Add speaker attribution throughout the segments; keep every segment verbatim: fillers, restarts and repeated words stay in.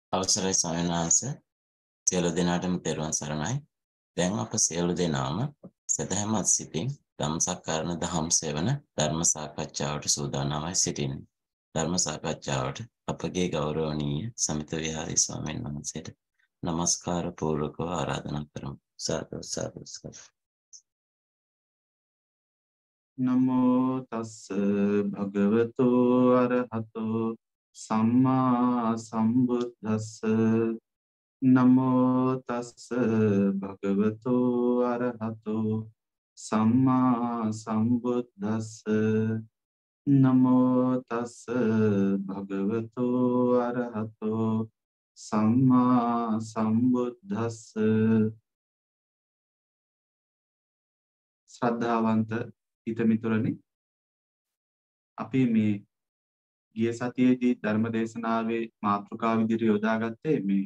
Speaker 1: අවසරයි ස්වාමීන් වහන්සේ සියලු දෙනාටම තෙරුවන් සරණයි. දැන් අප සියලු දෙනාම සදහැමත් සිතින් ධම්සක්කාරණ දහම් සෙවන ධර්ම සාකච්ඡාවට සූදානම්වයි සිටින්නේ. ධර්ම සාකච්ඡාවට අපගේ ගෞරවනීය සමිත විහාරී ස්වාමීන් වහන්සේට নমස්කාර පූර්වකව ආරාධනා කරමු. සාදු සාදු සාදු.
Speaker 2: නමෝ තස්ස භගවතු අරහතෝ සම්මා සම්බුද්දස්ස නමෝ තස්ස භගවතු අරහතෝ සම්මා සම්බුද්දස්ස නමෝ තස්ස භගවතු අරහතෝ සම්මා සම්බුද්දස්ස ශ්‍රද්ධාවන්ත හිතමිතුරනි අපි මේ ගිය සතියේදී ධර්ම දේශනාවේ මාතෘකාව විදිහට යොදාගත්තේ මේ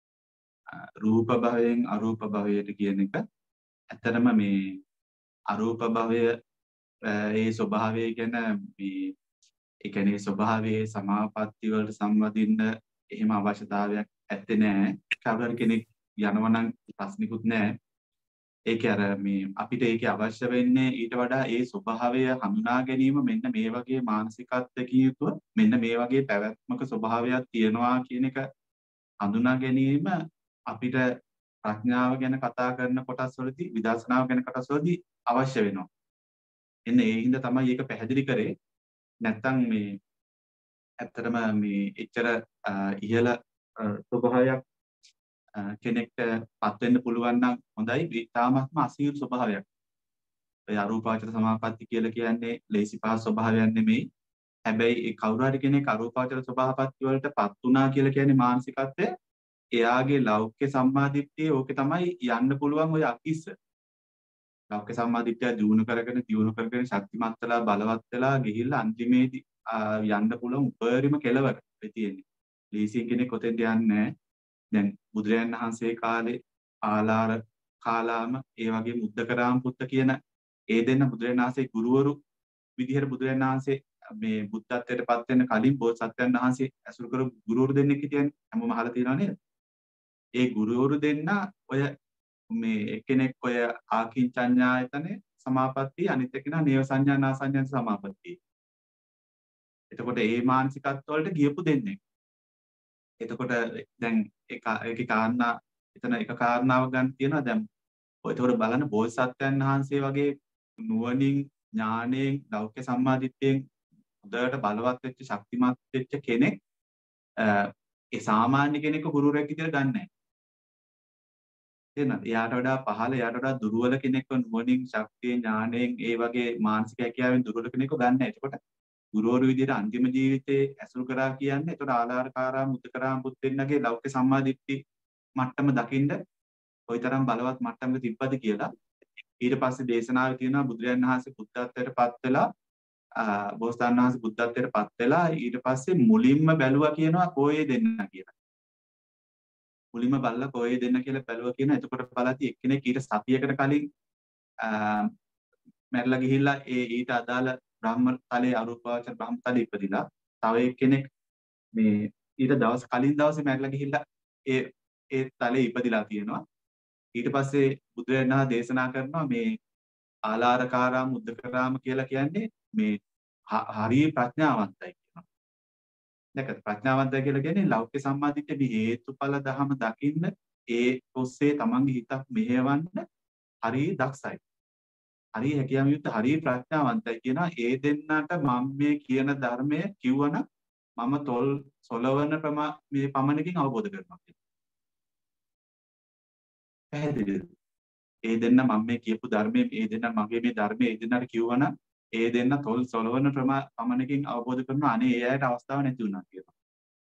Speaker 2: රූප භවයෙන් අරූප භවයට කියන එක. ඇත්තටම මේ අරූප භවය ඒ ස්වභාවය ගැන මේ ඒ කියන්නේ ස්වභාවයේ සමාපatti වලට සම්බන්ධින්න එහෙම අවශ්‍යතාවයක් ඇත්තේ නැහැ. කවුරු කෙනෙක් යනවා නම් ප්‍රශ්නිකුත් නැහැ. ඒක අර මේ අපිට ඒකේ අවශ්‍ය වෙන්නේ ඊට වඩා ඒ ස්වභාවය හඳුනා ගැනීම මෙන්න මේ වගේ මානසිකත්වකින් යුතුව මෙන්න මේ වගේ පැවැත්මක ස්වභාවයක් තියෙනවා කියන එක හඳුනා ගැනීම අපිට ප්‍රඥාව ගැන කතා කරන කොටස් වලදී විදර්ශනාව ගැන කොටස් වලදී අවශ්‍ය වෙනවා. එන්න ඒ හින්දා තමයි ඒක පැහැදිලි කරේ. නැත්තම් මේ ඇත්තටම මේ එච්චර ඉහළ ස්වභාවයක් කෙනෙක්ට පත් වෙන්න පුළුවන් නම් හොඳයි. ඊටාත්ම අසීරු ස්වභාවයක්. ඒ අරූපාවචර සමාපatti කියලා කියන්නේ ලේසි පහ ස්වභාවයක් නෙමෙයි. හැබැයි ඒ කවුරු හරි කෙනෙක් අරූපාවචර ස්වභාවපatti වලට පත් වුණා කියලා කියන්නේ මානසිකත්වය එයාගේ ලෞකික සම්මාදිට්ඨිය ඕකේ තමයි යන්න පුළුවන් ඔය අකිස්ස. ලෞකික සම්මාදිට්ඨිය දිනු කරගෙන දිනු කරගෙන ශක්තිමත් වෙලා බලවත් වෙලා ගිහිල්ලා අන්තිමේදී යන්න පුළුවන් උපරිම කෙලවර වෙ තියෙන්නේ. ලීසි කෙනෙක් ඔතෙන්ට යන්නේ නැහැ. දැන් බුදුරජාණන් වහන්සේ කාලේ ආලාර කාලාම ඒ වගේ මුද්දකරාම පුත්ත කියන ඒ දෙන්න බුදුරජාණන් වහන්සේ ගුරුවරු විදිහට බුදුරජාණන් වහන්සේ මේ බුද්ධත්වයට පත් වෙන්න කලින් බෝසත්යන් වහන්සේ ඇසුරු කරු ගුරුවරු දෙන්නෙක් හිටියනේ. හැමෝම අහලා තියෙනව නේද? ඒ ගුරුවරු දෙන්න ඔය මේ එක්කෙනෙක් ඔය ආකින්චඤ්ඤායතනේ සමාපatti අනිත් එක්කෙනා නේව සංඥා නා සංඥා සමාපatti. එතකොට ඒ මානසිකත්ව වලට ගියපු දෙන්නේ. එතකොට දැන් ඒක ඒකේ කාරණා එතන එක කාරණාවක් ගන්න තියෙනවා. දැන් ඔය ඒතකොට බලන්න බෝසත්යන් වහන්සේ වගේ නුවණින් ඥාණයෙන් ලෞකික සම්මාදිට්ඨියෙන් උදේට බලවත් වෙච්ච ශක්තිමත් වෙච්ච කෙනෙක් ඒ සාමාන්‍ය කෙනෙක්ව ගුරුවරයෙක් විදිහට ගන්න නැහැ. තේරෙනවද? එයාට වඩා පහළ එයාට වඩා දුර්වල කෙනෙක්ව නුවණින් ශක්තියෙන් ඥාණයෙන් ඒ වගේ මානසික හැකියාවෙන් දුර්වල කෙනෙක්ව ගන්න නැහැ. එතකොට ගුරුවරු විදිහට අන්තිම ජීවිතේ ඇසුරු කරා කියන්නේ එතකොට ආලාරකාරාම මුද්දකරාම පුත්තින්නගේ ලෞකික සම්මාදිට්ඨි මට්ටම දකින්න කොයිතරම් බලවත් මට්ටමක තිබ්බද කියලා. ඊට පස්සේ දේශනාවේ තියෙනවා බුදුරජාණන් වහන්සේ බුද්ධත්වයට පත් වෙලා බෝසතාණන් වහන්සේ බුද්ධත්වයට පත් වෙලා ඊට පස්සේ මුලින්ම බැලුවා කියනවා කොහේ දෙන්න කියලා. මුලින්ම බලලා කොහේ දෙන්න කියලා බැලුවා කියන. එතකොට බලද්දි එක්කෙනෙක් ඊට සතියකට කලින් මැරලා ගිහිල්ලා ඒ ඊට අදාළ බ්‍රහ්ම තලයේ අරූපාවචර බ්‍රහ්ම තලයේ ඉපදිලා තව එක්කෙනෙක් මේ ඊට දවස් කලින් දවසේ මැරලා ගිහිල්ලා ඒ ඒ තලයේ ඉපදිලා තියෙනවා. ඊට පස්සේ බුදුරජාණන් වහන්සේ දේශනා කරනවා මේ ආලාරකාරාම මුද්දකරාම කියලා කියන්නේ මේ හරිය ප්‍රඥාවන්තයි කියනවා. දැන් ප්‍රඥාවන්තය කියලා කියන්නේ ලෞකික සම්මාදිට්ඨිය මේ හේතුඵල ධහම දකින්න ඒ ඔස්සේ තමන්ගේ හිතක් මෙහෙවන්න හරිය දක්ෂයි. හරිය හැකියාව යුක්ත හරිය ප්‍රඥාවන්තයි කියනවා. ඒ දෙන්නට මම මේ කියන ධර්මය කිව්වනම් මම තොල් සොලවන ප්‍රමා මේ පමණකින් අවබෝධ කරනවා කියනවා. පැහැදිලිද? ඒ දෙන්න මම මේ කියපු ධර්මයේ ඒ දෙන්න මගේ මේ ධර්මයේ ඒ දෙන්නට කිව්වනම් ඒ දෙන්න තොල් සොලවන ප්‍රමා පමණකින් අවබෝධ කරනවා. අනේ ඒ අයට අවස්ථාවක් නැති වුණා කියනවා.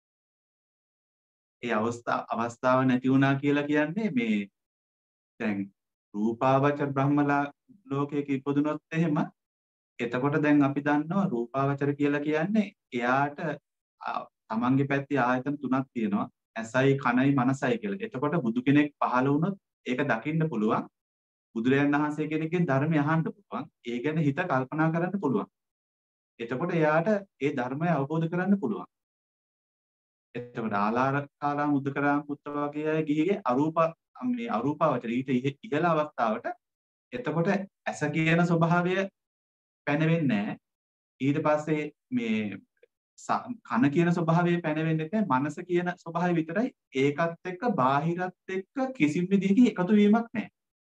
Speaker 2: ඒ අවස්ථා අවස්ථාව නැති වුණා කියලා කියන්නේ මේ දැන් රූපාවචර බ්‍රහ්මලා ලෝකයක ඉපදුනොත් එහෙම එතකොට දැන් අපි දන්නවා රූපාවචර කියලා කියන්නේ එයාට තමන්ගේ පැත්තේ ආයතන තුනක් තියෙනවා. ඇසයි කනයි මනසයි කියලා. එතකොට බුදු කෙනෙක් පහළ වුණොත් ඒක දකින්න පුළුවන්. බුදුරජාණන් වහන්සේ කෙනෙක්ගෙන් ධර්මය අහන්න පුළුවන්. ඒ ගැන හිත කල්පනා කරන්න පුළුවන්. එතකොට එයාට ඒ ධර්මය අවබෝධ කරගන්න පුළුවන්. එතකොට ආලාරකාරා මුද්දකරාම් පුත්ත වගේ අය ගිහිගේ අරූප මේ අරූපාවචර ඊට ඉහළ අවස්ථාවට එතකොට ඇස කියන ස්වභාවය පැනවෙන්නේ නැහැ. ඊට පස්සේ මේ කන කියන ස්වභාවය පැනවෙන්නේ නැහැ. මනස කියන ස්වභාවය විතරයි. ඒකත් එක්ක බාහිරත් එක්ක කිසිම විදිහකින් එකතු වීමක් නැහැ.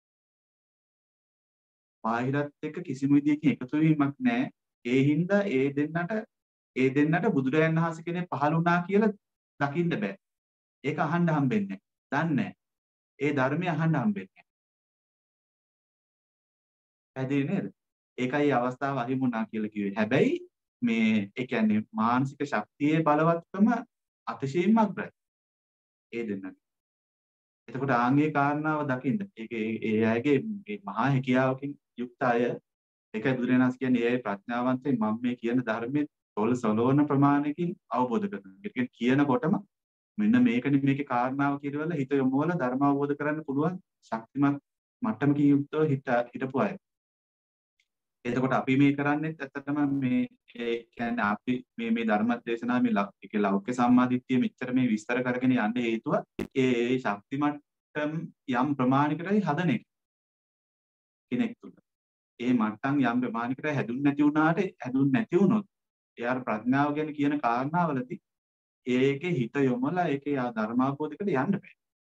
Speaker 2: බාහිරත් එක්ක කිසිම විදිහකින් එකතු වීමක් නැහැ. ඒ හින්දා ඒ දෙන්නට ඒ දෙන්නට බුදුරජාණන් වහන්සේ කෙනෙක් පහළ වුණා කියලා දකින්න බෑ. ඒක අහන්න හම්බෙන්නේ නැහැ. දන්නේ නැහැ. ඒ ධර්මය අහන්න හම්බෙන්නේ නැහැ. පැහැදිලි නේද? ඒකයි අවස්ථාව අහිමුණා කියලා කිව්වේ. හැබැයි මේ ඒ කියන්නේ මානසික ශක්තියේ බලවත්කම අතිශයින්ම අග්‍රයි. ඒ දෙන්නට. එතකොට ආන්ගේ කාරණාව දකින්න. ඒක ඒ අයගේ මේ මහා හැකියාවකින් යුක්ත අය ඒකයි බුදුරජාණන් කියන්නේ ඒ අය ප්‍රඥාවන්තයි මම මේ කියන ධර්මයේ තොල් සලෝන ප්‍රමාණයකින් අවබෝධ කරගන්න. ඒ කියන්නේ කියනකොටම මෙන්න මේකනේ මේකේ කාරණාව කියනවල හිත යොමුවල ධර්ම අවබෝධ කරගන්න පුළුවන් ශක්තිමත් මට්ටමකින් යුක්තව හිත හිටපු අය. එතකොට අපි මේ කරන්නේ ඇත්තටම මේ ඒ කියන්නේ අපි මේ මේ ධර්ම දේශනා මේ ලෞකික ලෞකික සම්මාදිට්ඨිය මෙච්චර මේ විස්තර කරගෙන යන්න හේතුව ඒ ඒ ශක්ති මට්ටම් යම් ප්‍රමාණයකටයි හදන එක කෙනෙක් තුල. ඒ මට්ටම් යම් ප්‍රමාණයකට හැදුන්නේ නැති වුණාට හැදුන්නේ නැති වුණොත් එයාට ප්‍රඥාව ගැන කියන කාරණාවලදී ඒකේ හිත යොමලා ඒකේ ධර්මාවබෝධයකට යන්න බෑ.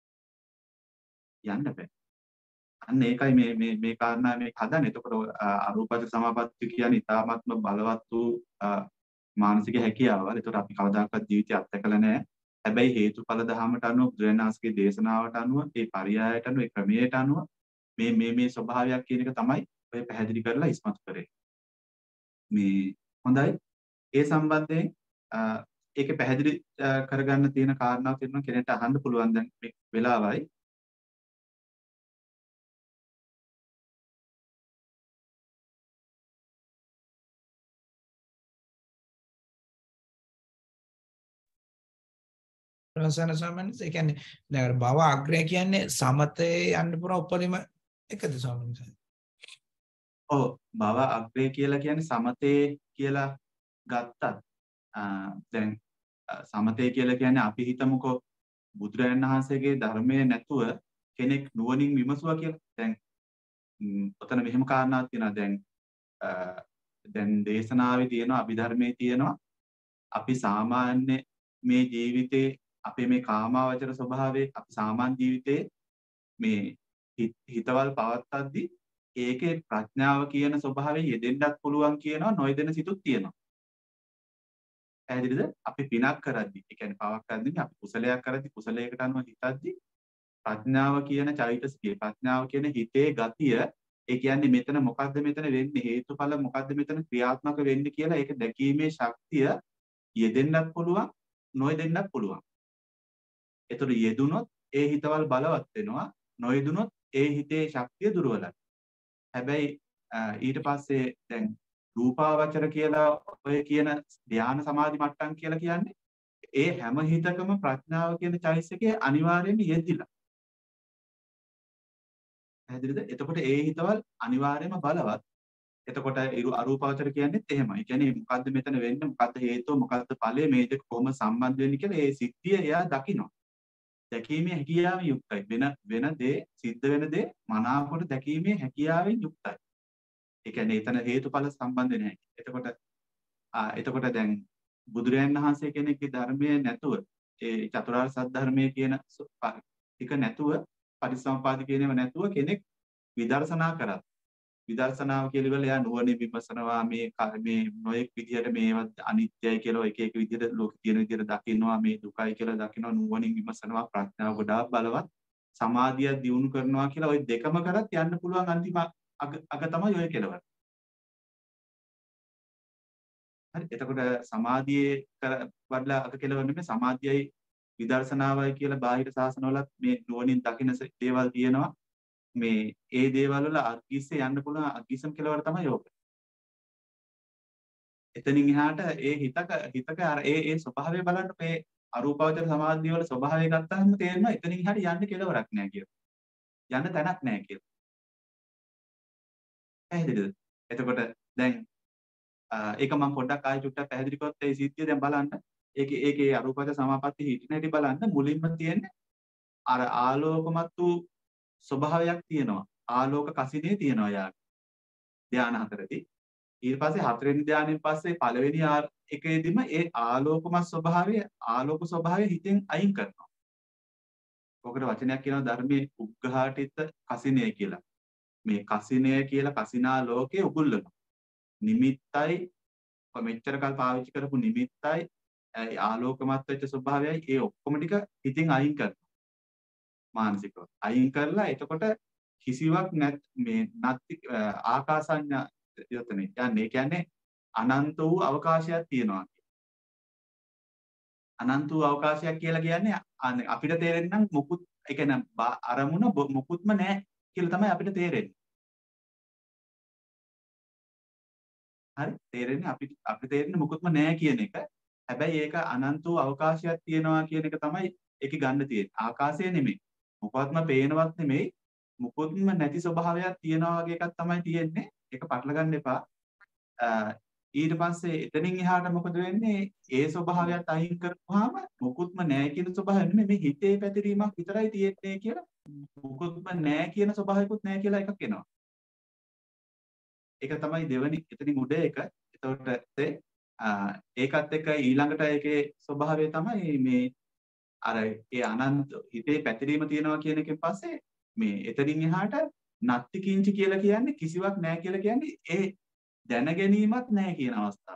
Speaker 2: යන්න බෑ. අන්න ඒකයි මේ මේ මේ කාරණා මේ හදන්නේ. එතකොට අරූපාවචර සමාපatti කියන්නේ ඊ타ත්ම බලවත් වූ මානසික හැකියාවල්. එතකොට අපි කවදාකවත් ජීවිතය අත්දැකලා නැහැ. හැබැයි හේතුඵල ධහමට අනුව බුදුරජාණන්සේගේ දේශනාවට අනුව ඒ පරියායට අනුව ඒ ක්‍රමයට අනුව මේ මේ මේ ස්වභාවයක් කියන එක තමයි ඔය පැහැදිලි කරලා ඉස්මතු කරේ. මේ හොඳයි. ඒ සම්බන්ධයෙන් ඒකේ පැහැදිලි කරගන්න තියෙන කාරණා තියෙනවා කෙනෙක්ට අහන්න පුළුවන් දැන් මේ වෙලාවයි.
Speaker 3: ප්‍රසන්න ස්වාමීන් ඒ කියන්නේ දැන් භව අග්‍රය කියන්නේ සමතේ යන්න පුරා උපරිම එකද ස්වාමීන් වහන්සේ?
Speaker 2: ඔව් භව අග්‍රය කියලා කියන්නේ සමතේ කියලා ගත්තත් දැන් සමතේ කියලා කියන්නේ අපි හිතමුකෝ බුදුරජාණන් වහන්සේගේ ධර්මයේ නැතුව කෙනෙක් නුවණින් විමසුවා කියලා. දැන් ඔතන මෙහෙම කාරණාවක් තියෙනවා. දැන් දැන් දේශනාවේ තියෙනවා අභිධර්මයේ තියෙනවා අපි සාමාන්‍ය මේ ජීවිතේ අපේ මේ කාමාවචර ස්වභාවයේ අපි සාමාන්‍ය ජීවිතේ මේ හිතවල් පවත්තද්දී ඒකේ ප්‍රඥාව කියන ස්වභාවයෙන් යෙදෙන්නත් පුළුවන් කියනවා නොයෙදෙන සිතුත් තියෙනවා. පැහැදිලිද? අපි පිනක් කරද්දී, ඒ කියන්නේ පවක් කරද්දී අපි කුසලයක් කරද්දී කුසලයකට අනුව හිතද්දී ප්‍රඥාව කියන චෛතසිකය, ප්‍රඥාව කියන හිතේ ගතිය, ඒ කියන්නේ මෙතන මොකද්ද මෙතන වෙන්නේ හේතුඵල මොකද්ද මෙතන ක්‍රියාත්මක වෙන්නේ කියලා ඒක දැකීමේ ශක්තිය යෙදෙන්නත් පුළුවන්, නොයෙදෙන්නත් පුළුවන්. ඒතර යෙදුනොත් ඒ හිතවල් බලවත් වෙනවා, නොයෙදුනොත් ඒ හිතේ ශක්තිය දුර්වලයි. හැබැයි ඊට පස්සේ දැන් රූපාවචර කියලා ඔය කියන ධ්‍යාන සමාධි මට්ටම් කියලා කියන්නේ ඒ හැම හිතකම ප්‍රඥාව කියන චෛතසිකයේ අනිවාර්යයෙන්ම යෙදිලා. පැහැදිලිද? එතකොට ඒ හිතවල් අනිවාර්යයෙන්ම බලවත්. එතකොට අරූපාවචර කියන්නේත් එහෙමයි. ඒ කියන්නේ මොකද්ද මෙතන වෙන්නේ? මොකද්ද හේතුව? මොකද්ද ඵලය? මේ දෙක කොහොම සම්බන්ධ වෙන්නේ කියලා ඒ සිද්ධිය එයා දකිනවා. දැකීමේ හැකියාවෙන් යුක්තයි. වෙන වෙන දේ සිද්ධ වෙන දේ මනාවකට දැකීමේ හැකියාවෙන් යුක්තයි. ඒ කියන්නේ එතන හේතුඵල සම්බන්ධ නැහැ. එතකොට ආ එතකොට දැන් බුදුරයන් වහන්සේ කෙනෙක්ගේ ධර්මයේ නැතුව ඒ චතුරාර්ය සත්‍ය ධර්මයේ කියන ටික නැතුව පටිච්චසමුපාද කියනව නැතුව කෙනෙක් විදර්ශනා කරත් විදර්ශනාව කියලවල එයා නුවණින් විමසනවා මේ මේ නොයෙක් විදිහට මේවත් අනිත්‍යයි කියලා එක එක විදිහට ලෝකේ තියෙන විදිහට දකින්නවා මේ දුකයි කියලා දකින්නවා නුවණින් විමසනවා ප්‍රඥාව ගොඩාක් බලවත් සමාධිය දියුණු කරනවා කියලා ওই දෙකම කරත් යන්න පුළුවන් අන්තිම අග තමයි ඔය කෙලවර. හරි එතකොට සමාධියේ වඩලා අග කෙලවර නෙමෙයි සමාධියයි විදර්ශනාවයි කියලා බාහිර ශාසනවලත් මේ නුවණින් දකින්න දේවල් තියෙනවා. මේ ඒ දේවල් වල අග්ගිස්සේ යන්න පුළුවන් අග්ගිසම් කෙලවර තමයි යෝග. එතනින් එහාට ඒ හිතක හිතක අර ඒ ඒ ස්වභාවය බලන්න මේ අරූපාවචර සමාධිය වල ස්වභාවය ගත්තාම තේරෙනවා එතනින් එහාට යන්න කෙලවරක් නැහැ කියලා. යන්න තැනක් නැහැ කියලා. පැහැදිලිද? එතකොට දැන් ඒක මම පොඩ්ඩක් ආයෙ චුට්ටක් පැහැදිලි කරොත් ඒ සිද්ධිය දැන් බලන්න. ඒකේ ඒකේ අරූපජ සමාපatti හිටින හැටි බලන්න මුලින්ම තියෙන්නේ අර ආලෝකමත් වූ ස්වභාවයක් තියෙනවා. ආලෝක කසිනේ තියෙනවා යාගේ. ධානය හතරදී. ඊට පස්සේ හතරවෙනි ධානයෙන් පස්සේ පළවෙනි එකේදීම ඒ ආලෝකමත් ස්වභාවය ආලෝක ස්වභාවය හිතෙන් අයින් කරනවා. ඔකට වචනයක් කියනවා ධර්මයේ උග්ඝාටිත කසිනේ කියලා. මේ කසිනේ කියලා කසිනා ලෝකේ උගුල්ලනවා. නිමිත්තයි මෙච්චර කල් පාවිච්චි කරපු නිමිත්තයි ආලෝකමත් වෙච්ච ස්වභාවයයි ඒ ඔක්කොම ටික හිතින් අයින් කරනවා. මානසිකව. අයින් කරලා එතකොට කිසිවක් නැත් මේ නැති ආකාසඤ්ඤ යතනේ. යන්නේ කියන්නේ අනන්ත වූ අවකාශයක් තියෙනවා. අනන්ත වූ අවකාශයක් කියලා කියන්නේ අපිට තේරෙන්නේ නම් මුකුත් ඒ කියන්නේ අරමුණ මුකුත්ම නැහැ කියලා තමයි අපිට තේරෙන්නේ. හරි තේරෙන්නේ අපිට අපිට තේරෙන්නේ මුකුත්ම නැහැ කියන එක. හැබැයි ඒක අනන්ත වූ අවකාශයක් තියෙනවා කියන එක තමයි ඒකේ ගන්න තියෙන්නේ. ආකාශය නෙමෙයි. මොකවත්ම පේනවත් නෙමෙයි. මුකුත්ම නැති ස්වභාවයක් තියෙනවා වගේ එකක් තමයි තියෙන්නේ. ඒක පටල ගන්න එපා. ඊට පස්සේ එතනින් එහාට මොකද වෙන්නේ? ඒ ස්වභාවයත් අයින් කරපුවාම මුකුත්ම නැහැ කියන ස්වභාවය නෙමෙයි මේ හිතේ පැතිරීමක් විතරයි තියෙන්නේ කියලා. මුකුත්ම නැහැ කියන ස්වභාවයකුත් නැහැ කියලා එකක් එනවා. ඒක තමයි දෙවනි එතනින් උඩ එක. එතකොට ඒකත් එක්ක ඊළඟට ඒකේ ස්වභාවය තමයි මේ අර ඒ අනන්ත හිතේ පැතිරීම තියෙනවා කියන එකෙන් පස්සේ මේ එතනින් එහාට නත්ති කිංචි කියලා කියන්නේ කිසිවක් නැහැ කියලා කියන්නේ ඒ දැන ගැනීමක් නැහැ කියන අවස්ථාව.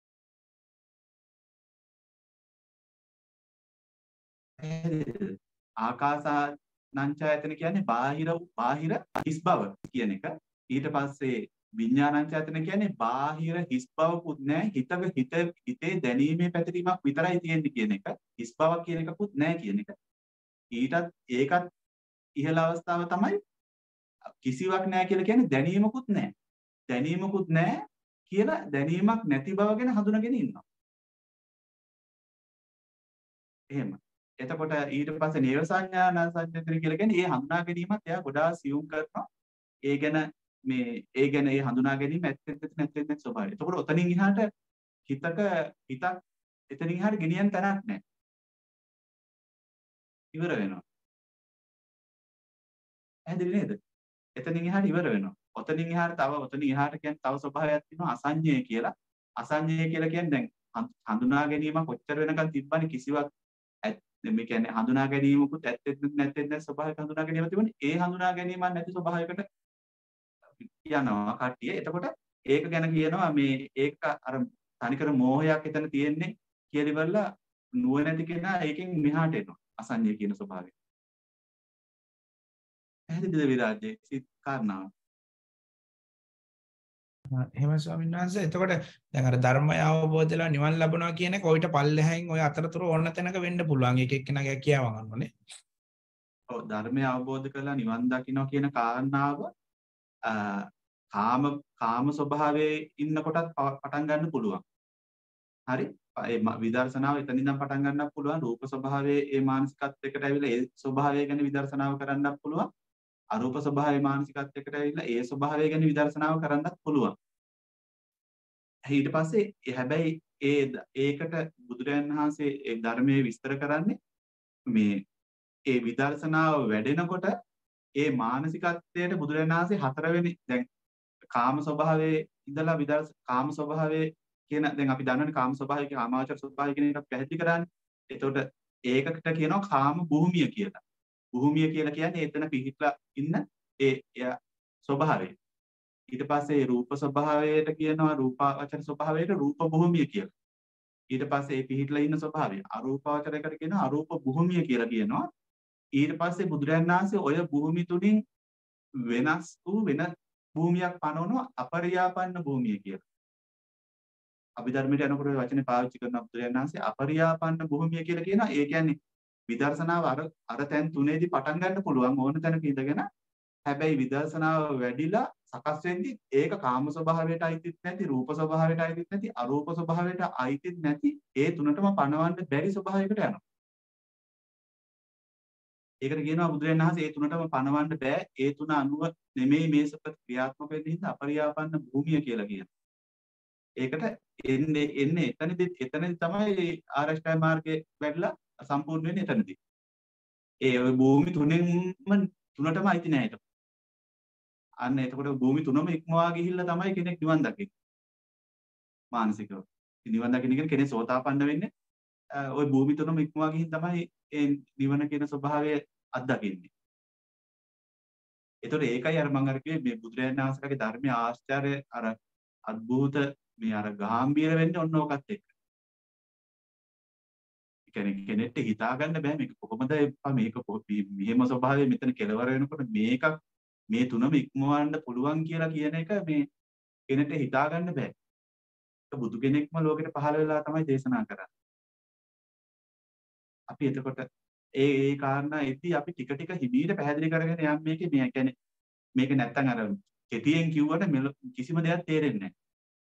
Speaker 2: ආකාසානංචයතන කියන්නේ බාහිර බාහිර හිස් බව කියන එක. ඊට පස්සේ විඥානංචයතන කියන්නේ බාහිර හිස් බවකුත් නැහැ. හිතක හිත හිතේ දැනීමේ පැතිරීමක් විතරයි තියෙන්නේ කියන එක. හිස් බවක් කියන එකකුත් නැහැ කියන එක. ඊටත් ඒකත් ඉහළ අවස්ථාව තමයි කිසිවක් නැහැ කියලා කියන්නේ දැනීමකුත් නැහැ. දැනීමකුත් නැහැ කියලා දැනීමක් නැති බව ගැන හඳුනාගෙන ඉන්නවා. එහෙම. එතකොට ඊට පස්සේ නේව සංඥාන සංඥාතර කියලා කියන්නේ ඒ හඳුනා ගැනීමත් එයා ගොඩාක් සියුම් කරනවා. ඒ ගැන මේ ඒ ගැන ඒ හඳුනා ගැනීම ඇත්තෙත් නැත්තෙත් ස්වභාවය. එතකොට ඔතනින් එහාට හිතක හිතක් එතනින් එහාට ගෙනියන්න තැනක් නැහැ. ඉවර වෙනවා. ඇහැදිලි නේද? එතනින් එහාට ඉවර වෙනවා. ඔතනින් එහාට තව ඔතනින් එහාට කියන්නේ තව ස්වභාවයක් තියෙනවා අසංඥය කියලා. අසංඥය කියලා කියන්නේ දැන් හඳුනා ගැනීම කොච්චර වෙනකන් තිබ්බනේ කිසිවක් මේ කියන්නේ හඳුනා ගැනීමකුත් ඇත්තෙත් නැත්තෙත් නැත් ස්වභාවයක හඳුනා ගැනීම තිබුණේ. ඒ හඳුනා ගැනීමක් නැති ස්වභාවයකට යනවා කට්ටිය. එතකොට ඒක ගැන කියනවා මේ ඒක අර තනිකර මෝහයක් එතන තියෙන්නේ කියලා ඉවරලා නුවණැති කෙනා ඒකෙන් මෙහාට එනවා. අසංඥය කියන ස්වභාවය. පැහැදිලිද විරාජ්‍ය සිත් කාරණාව?
Speaker 3: එහෙම ස්වාමීන් වහන්සේ එතකොට දැන් අර ධර්මය අවබෝධලා නිවන් ලැබනවා කියන එක ඔయిత පල්ලෙහැයින් ඔය අතරතුර ඕන තැනක වෙන්න පුළුවන්. එක එක්කෙනාගේ කියාව ගන්නෝනේ.
Speaker 2: ඔව් ධර්මය අවබෝධ කරලා නිවන් දකින්න කියන කාරණාව කාම කාම ස්වභාවයේ ඉන්නකොටත් පටන් ගන්න පුළුවන්. හරි? ඒ විදර්ශනාව එතනින් ඉඳන් පටන් ගන්නත් පුළුවන්. රූප ස්වභාවයේ ඒ මානසිකත්වයකට ඇවිල්ලා ඒ ස්වභාවය ගැන විදර්ශනාව කරන්නත් පුළුවන්. අරූප ස්වභාවයේ මානසිකත්වයකට ඇවිල්ලා ඒ ස්වභාවය ගැන විදර්ශනාව කරන්නත් පුළුවන්. ඊට පස්සේ හැබැයි ඒ ඒකට බුදුරජාණන් වහන්සේ ඒ ධර්මයේ විස්තර කරන්නේ මේ ඒ විදර්ශනාව වැඩෙනකොට ඒ මානසිකත්වයට බුදුරජාණන් වහන්සේ හතරවෙනි දැන් කාම ස්වභාවයේ ඉඳලා විදර්ශ කාම ස්වභාවයේ කියන දැන් අපි දන්නවනේ කාම ස්වභාවය කියන කාමාවචර ස්වභාවය කියන එකත් පැහැදිලි කරන්නේ. එතකොට ඒකට කියනවා කාම භූමිය කියලා. භූමිය කියලා කියන්නේ එතන පිහිටලා ඉන්න ඒ ස්වභාවය. ඊට පස්සේ රූප ස්වභාවයට කියනවා රූපාවචර ස්වභාවයට රූප භූමිය කියලා. ඊට පස්සේ ඒ පිහිටලා ඉන්න ස්වභාවය අරූපාවචරයකට කියනවා අරූප භූමිය කියලා කියනවා. ඊට පස්සේ බුදුරජාණන් වහන්සේ ඔය භූමි තුنين වෙනස් වූ වෙන භූමියක් පනවනවා අපරියාපන්න භූමිය කියලා. අභිධර්මයට යනකොට ඔය වචනේ පාවිච්චි කරන බුදුරජාණන් වහන්සේ අපරියාපන්න භූමිය කියලා කියනවා. ඒ කියන්නේ විදර්ශනාව අර අර තැන් තුනේදී පටන් ගන්න පුළුවන් ඕන තැනක ඉඳගෙන. හැබැයි විදර්ශනාව වැඩිලා සකස් වෙද්දී ඒක කාම ස්වභාවයට අයිතිත් නැති, රූප ස්වභාවයට අයිතිත් නැති, අරූප ස්වභාවයට අයිතිත් නැති ඒ තුනටම පනවන්න බැරි ස්වභාවයකට යනවා. ඒකට කියනවා බුදුරජාණන් වහන්සේ ඒ තුනටම පනවන්න බෑ. ඒ තුන අනුව නෙමෙයි මේ සපත් ක්‍රියාත්මක වෙන්නේ හින්දා අපරියාපන්න භූමිය කියලා කියනවා. ඒකට එන්නේ එන්නේ එතනදී එතනදී තමයි ආරෂ්ඨාය මාර්ගයේ වැඩිලා සම්පූර්ණ වෙන්නේ එතනදී. ඒ ඔය භූමි තුනෙන්ම තුනටම අයිති නෑ ඒක. අන්න එතකොට භූමි තුනම ඉක්මවා ගිහිල්ලා තමයි කෙනෙක් නිවන් දකින්නේ. මානසිකව. නිවන් දකින්න කියන කෙනෙක් සෝතාපන්න වෙන්නේ ওই භූමි තුනම ඉක්මවා ගිහින් තමයි ඒ නිවන කියන ස්වභාවය අත්දකින්නේ. ඒතකොට ඒකයි අර මම අර කිව්වේ මේ බුදුරජාණන් වහන්සේගේ ධර්මයේ ආශ්චර්ය අර අద్භූත මේ අර ගාම්භීර වෙන්නේ ඔන්න ඕකත් එක්ක. ඒ කියන්නේ කෙනෙක්ට හිතා ගන්න බෑ මේක කොහොමද මේක මෙහෙම ස්වභාවය මෙතන කෙලවර වෙනකොට මේක මේ තුනම ඉක්මවන්න පුළුවන් කියලා කියන එක මේ කෙනෙක්ට හිතා ගන්න බෑ. ඒක බුදු කෙනෙක්ම ලෝකෙට පහළ වෙලා තමයි දේශනා කරන්නේ. අපි එතකොට ඒ ඒ කාරණා එද්දි අපි ටික ටික හිමීට පැහැදිලි කරගෙන යම් මේකේ මේ කියන්නේ මේක නැත්තම් අර කෙටියෙන් කිව්වට කිසිම දෙයක් තේරෙන්නේ නැහැ.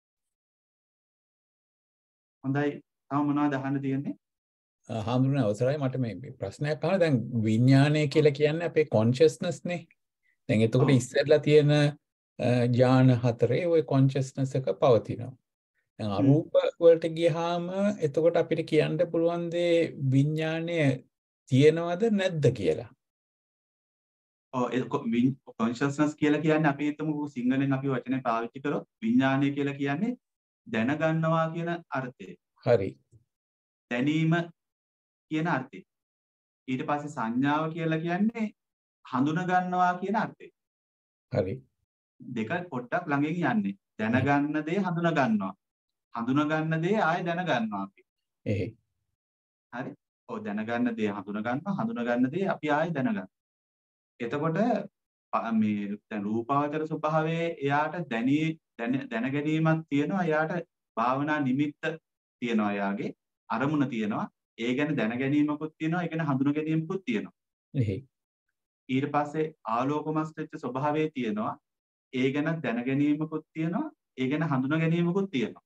Speaker 2: හොඳයි. තව මොනවද අහන්න තියෙන්නේ?
Speaker 4: හාමුදුරනේ අවසරයි මට මේ ප්‍රශ්නයක් අහන්න. දැන් විඥානය කියලා කියන්නේ අපේ කොන්ෂස්නස් නේ. දැන් එතකොට ඉස්සෙල්ලා තියෙන ඥාන හතරේ ওই කොන්ෂස්නස් එක පවතිනවා. දැන් අරූප වලට ගියාම එතකොට අපිට කියන්න පුළුවන් දේ විඥානය තියෙනවද නැද්ද කියලා.
Speaker 2: ඔව් ඒ කොන්ෂස්නස් කියලා කියන්නේ අපි හිතමු සිංහලෙන් අපි වචනේ පාවිච්චි කරොත් විඥානය කියලා කියන්නේ දැනගන්නවා කියන අර්ථය.
Speaker 4: හරි.
Speaker 2: දැනීම කියන අර්ථය. ඊට පස්සේ සංඥාව කියලා කියන්නේ හඳුන ගන්නවා කියන අර්ථය.
Speaker 4: හරි.
Speaker 2: දෙක පොඩ්ඩක් ළඟින් යන්නේ. දැනගන්න දේ හඳුන ගන්නවා. හඳුන ගන්න දේ ආයෙ දැන ගන්නවා අපි.
Speaker 4: එහෙයි.
Speaker 2: හරි. ඔව් දැනගන්න දේ හඳුන ගන්නවා. හඳුන ගන්න දේ අපි ආයෙ දැනගන්නවා. එතකොට මේ දැන් රූපාවචර ස්වභාවයේ එයාට දැනී දැන ගැනීමක් තියෙනවා. එයාට භාවනා නිමිත්ත තියෙනවා. එයාගේ අරමුණ තියෙනවා. ඒ ගැන දැන ගැනීමකුත් තියෙනවා. ඒ ගැන හඳුන ගැනීමකුත් තියෙනවා.
Speaker 4: එහෙයි.
Speaker 2: ඊට පස්සේ ආලෝකමත් වෙච්ච ස්වභාවයේ තියෙනවා. ඒ ගැන දැන ගැනීමකුත් තියෙනවා. ඒ ගැන හඳුන ගැනීමකුත් තියෙනවා.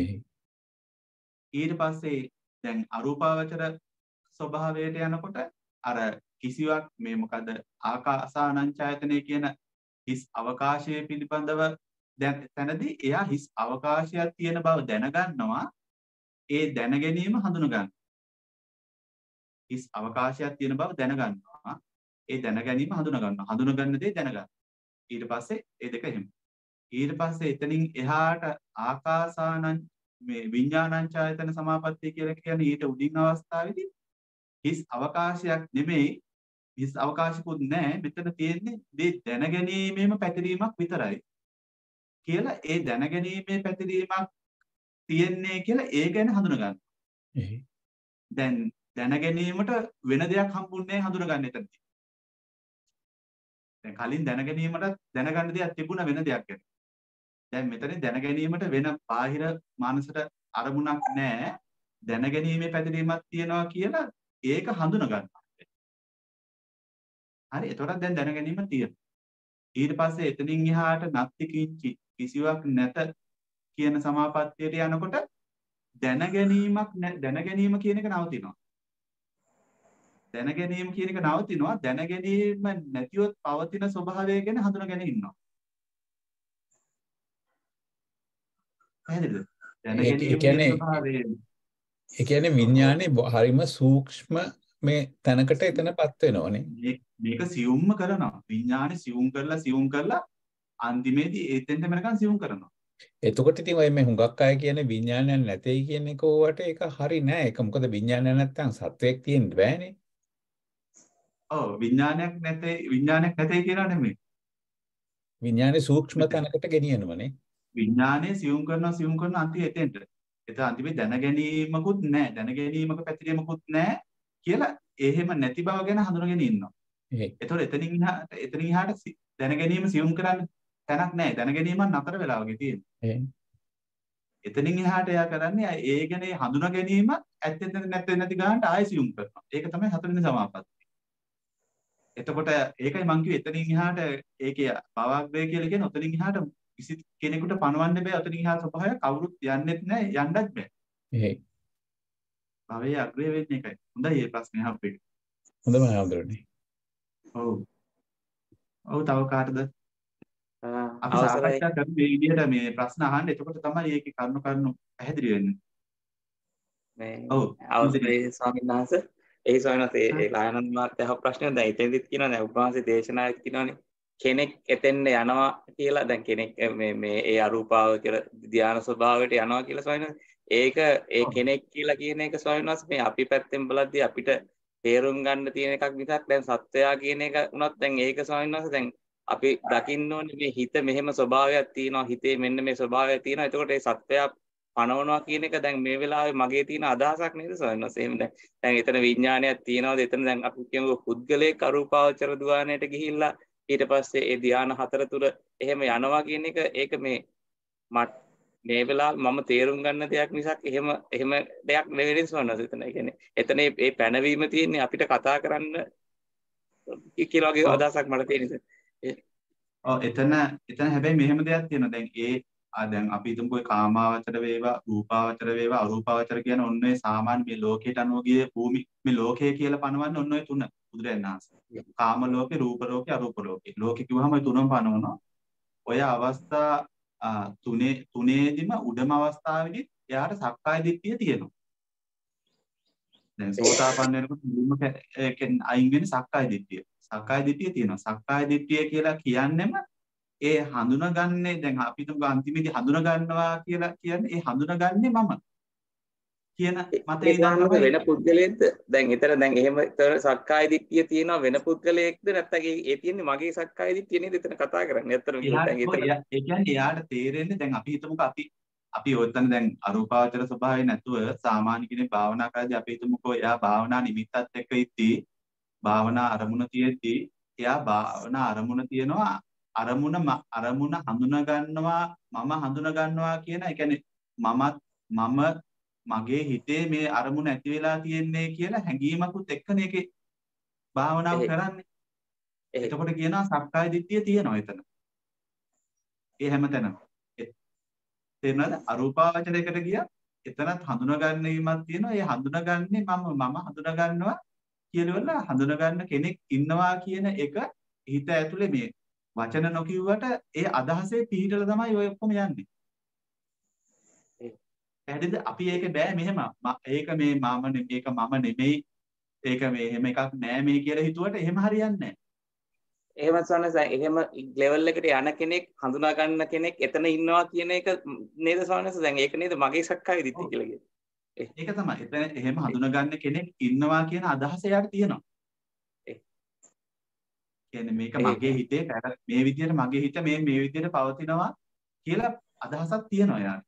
Speaker 2: ඊට පස්සේ දැන් අරූපාවචර ස්වභාවයට යනකොට අර කිසිවක් මේ මොකද ආකාසානංචායතනෙ කියන හිස් අවකාශයේ පිළිබඳව දැන් තැනදී එයා හිස් අවකාශයක් තියෙන බව දැනගන්නවා. ඒ දැන ගැනීම හඳුන ගන්න. හිස් අවකාශයක් තියෙන බව දැනගන්නවා. ඒ දැන ගැනීම හඳුන ගන්නවා. හඳුන ගන්න දේ දැනගන්න. ඊට පස්සේ ඒ දෙක එහෙම. ඊට පස්සේ එතනින් එහාට ආකාසානං මේ විඥානංචායතන සමාපත්තිය කියලා කියන්නේ ඊට උඩින් අවස්ථාවේදී හිස් අවකාශයක් නෙමෙයි හිස් අවකාශිකුත් නැහැ. මෙතන තියෙන්නේ මේ දැනගැනීමේම පැතිරීමක් විතරයි කියලා ඒ දැනගැනීමේ පැතිරීමක් තියෙන්නේ කියලා ඒ ගැන හඳුන ගන්න. දැන් දැනගැනීමට වෙන දෙයක් හම්බුන්නේ හඳුනගන්න එතනදී. දැන් කලින් දැනගැනීමට දැනගන්න දෙයක් තිබුණා වෙන දෙයක් ගැන. දැන් මෙතන දැනගැනීමට වෙන බාහිර මානසික අරමුණක් නැහැ. දැනගැනීමේ පැතිරීමක් තියනවා කියලා ඒක හඳුන ගන්නවා. හරි එතකොට දැන් දැනගැනීම තියෙනවා. ඊට පස්සේ එතනින් එහාට නත්ති කිංචි කිසිවක් නැත කියන සමාපත්තියට යනකොට දැනගැනීමක් දැනගැනීම කියන එක නවතිනවා. දැනගැනීම කියන එක නවතිනවා. දැනගැනීම නැතිවොත් පවතින ස්වභාවය ගැන හඳුනගෙන ඉන්නවා. පැහැදිලිද? දැනගැනීම කියන ස්වභාවය
Speaker 4: ඒ කියන්නේ විඥානේ හරිම සූක්ෂම මේ තැනකට එතනපත් වෙනවනේ.
Speaker 2: මේක සියුම්ම කරනවා. විඥානේ සියුම් කරලා සියුම් කරලා අන්තිමේදී එතෙන්ට මනකන් සියුම් කරනවා.
Speaker 4: එතකොට ඉතින් ඔය මේ හුඟක් අය කියන්නේ විඥානයක් නැtei කියන එක ඕවට ඒක හරි නෑ. ඒක මොකද විඥානයක් නැත්තම් සත්වයක් තියෙන්න බෑනේ.
Speaker 2: ඔව් විඥානයක් නැtei විඥානයක් නැtei කියනවා නෙමෙයි.
Speaker 4: විඥානේ සූක්ෂම තැනකට ගෙනියනවනේ.
Speaker 2: විඥානේ සියුම් කරනවා සියුම් කරන අන්තිම එතෙන්ට. එතන අන්තිමේ දැනගැනීමකුත් නැහැ. දැනගැනීමක පැතිරීමකුත් නැහැ කියලා එහෙම නැති බව ගැන හඳුනගෙන ඉන්නවා. ඒතකොට එතනින් එහාට එතනින් එහාට දැනගැනීම සියුම් කරන්න තැනක් නැහැ. දැනගැනීමක් නතර වෙලා වගේ තියෙනවා. එතනින් එහාට එයා කරන්නේ ඒ ගැන හඳුනා ගැනීම ඇත්තෙන්ද නැත්ද නැති ගන්නට ආයෙ සියුම් කරනවා. ඒක තමයි හතරවෙනි සමාපත්තිය. එතකොට ඒකයි මං කිව්වේ එතනින් එහාට ඒකේ භවග්‍රය කියලා කියන ඔතනින් එහාට කිසි කෙනෙකුට පණවන්න බෑ. ඔතනින් එහාට ස්වභාවය කවුරුත් යන්නෙත් නැහැ යන්නත් බෑ.
Speaker 4: එහෙයි.
Speaker 2: භවයේ අග්‍රය වෙන්නේ ඒකයි. හොඳයි මේ ප්‍රශ්නේ අහපු එක.
Speaker 4: හොඳම හඳුරන්නේ.
Speaker 2: ඔව්. ඔව් තව කාටද? අපි
Speaker 5: අවසරයි
Speaker 2: සාකච්ඡා කරමු මේ විදිහට මේ ප්‍රශ්න අහන්න. එතකොට තමයි ඒකේ කරුණු කරුණු පැහැදිලි වෙන්නේ.
Speaker 5: මේ
Speaker 2: ඔව්.
Speaker 5: අවසරයි ස්වාමීන් වහන්සේ. ඒ ස්වාමීන් වහන්සේ ඒ ලායනන් මහත්තයා අහ ප්‍රශ්නය දැන් එතෙන්දිත් කියනවා දැන් උපවාසී දේශනාවක් කියනවානේ. කෙනෙක් එතෙන්ද යනවා කියලා දැන් කෙනෙක් මේ මේ ඒ අරූපාවචර ධානය ස්වභාවයට යනවා කියලා ස්වාමීන් වහන්සේ. ඒක ඒ කෙනෙක් කියලා කියන එක ස්වාමීන් වහන්සේ මේ අපි පැත්තෙන් බලද්දී අපිට තේරුම් ගන්න තියෙන එකක් මිසක් දැන් සත්වයා කියන එක උනත් දැන් ඒක ස්වාමීන් වහන්සේ දැන් අපි දකින්න ඕනේ මේ හිත මෙහෙම ස්වභාවයක් තියෙනවා හිතේ මෙන්න මේ ස්වභාවයක් තියෙනවා. එතකොට ඒ සත්වයා පණවනවා කියන එක දැන් මේ වෙලාවේ මගේ තියෙන අදහසක් නේද ස්වාමීන් වහන්සේ? එහෙම දැන් දැන් එතන විඥානයක් තියෙනවාද? එතන දැන් අපි කියමු පුද්ගලයෙක් අරූපාවචර ධානයට ගිහිල්ලා ඊට පස්සේ ඒ ධාන හතර තුර එහෙම යනවා කියන එක ඒක මේ මේ වෙලාවේ මම තේරුම් ගන්න දෙයක් මිසක් එහෙම එහෙම දෙයක් නෙවෙයි ස්වාමීන් වහන්සේ. එතන ඒ කියන්නේ එතන මේ පැනවීම තියෙන්නේ අපිට කතා කරන්න කියලා වගේ අදහසක් මට තියෙන නිසා.
Speaker 2: ඔව් එතන එතන හැබැයි මෙහෙම දෙයක් තියෙනවා. දැන් ඒ ආ දැන් අපි හිතමුකෝ කාමාවචර වේවා රූපාවචර වේවා අරූපාවචර කියන ඔන්න ඔය සාමාන්‍ය මේ ලෝකයට අනුව ගියේ භූමි මේ ලෝකය කියලා පනවන්නේ ඔන්න ඔය තුන බුදුරජාණන් වහන්සේ. කාම ලෝකේ, රූප ලෝකේ, අරූප ලෝකේ. ලෝකේ කිව්වහම ඔය තුනම පනවනවා. ඔය අවස්ථා තුනේ තුනේදිම උඩම අවස්ථාවේදී එයාට සක්කාය දිට්ඨිය තියෙනවා. දැන් සෝතාපන්න වෙනකොට මුලින්ම අයින් වෙන්නේ සක්කාය දිට්ඨිය. සක්කාය දිට්ඨිය තියෙනවා. සක්කාය දිට්ඨිය කියලා කියන්නෙම ඒ හඳුනගන්නේ දැන් අපි තුමු අන්තිමේදී හඳුන ගන්නවා කියලා කියන්නේ ඒ හඳුනගන්නේ මම කියන මතේ ඉඳන් තමයි
Speaker 5: වෙන පුද්ගලයෙක්ද දැන් එතන දැන් එහෙම සක්කාය දිට්ඨිය තියෙනවා වෙන පුද්ගලයෙක්ද නැත්නම් ඒ තියෙන්නේ මගේ සක්කාය දිට්ඨිය නේද එතන කතා කරන්නේ අතන
Speaker 2: දැන් එතන ඒ කියන්නේ එයාට තේරෙන්නේ දැන් අපි හිතමුකෝ අපි අපි ඔතන දැන් අරූපාවචර ස්වභාවය නැතුව සාමාන්‍ය කෙනෙක් භාවනා කරද්දී අපි හිතමුකෝ එයා භාවනා නිමිත්තත් එක්ක ඉද්දී භාවනා අරමුණ තියෙද්දී එයා භාවනා අරමුණ තියනවා අරමුණ අරමුණ හඳුනා ගන්නවා මම හඳුනා ගන්නවා කියන ඒ කියන්නේ මමත් මම මගේ හිතේ මේ අරමුණ ඇති වෙලා තියෙන්නේ කියලා හැඟීමකුත් එක්කනේ ඒකේ භාවනාව කරන්නේ. එතකොට කියනවා සක්කාය දිට්ඨිය තියෙනවා එතන. ඒ හැමතැනම. තේරෙනවද? අරූපාවචරයකට ගියා එතනත් හඳුනා ගැනීමක් තියෙනවා. ඒ හඳුනාගන්නේ මම මම හඳුනා ගන්නවා කියලා හඳුනා ගන්න කෙනෙක් ඉන්නවා කියන එක හිත ඇතුලේ මේ වචන නොකියුවට ඒ අදහසේ පිහිටලා තමයි ඔය ඔක්කොම යන්නේ. පැහැදිලිද? අපි ඒක බෑ මෙහෙම. ඒක මේ මම මේක මම නෙමෙයි. ඒක මේ එහෙම එකක් නෑ මේ කියලා හිතුවට එහෙම හරියන්නේ නෑ.
Speaker 5: එහෙම සවනස එහෙම ලෙවල් එකට යන කෙනෙක් හඳුනා ගන්න කෙනෙක් එතන ඉන්නවා කියන එක නේද සවනස? දැන් ඒක නේද මගේ සක්කාය දිට්ඨිය කියලා කියන්නේ.
Speaker 2: ඒක තමයි. එතන එහෙම හඳුනා ගන්න කෙනෙක් ඉන්නවා කියන අදහස එයාට තියෙනවා. කියන්නේ මේක මගේ හිතේ මේ විදිහට මගේ හිත මේ මේ විදිහට පවතිනවා කියලා අදහසක් තියෙනවා යාර.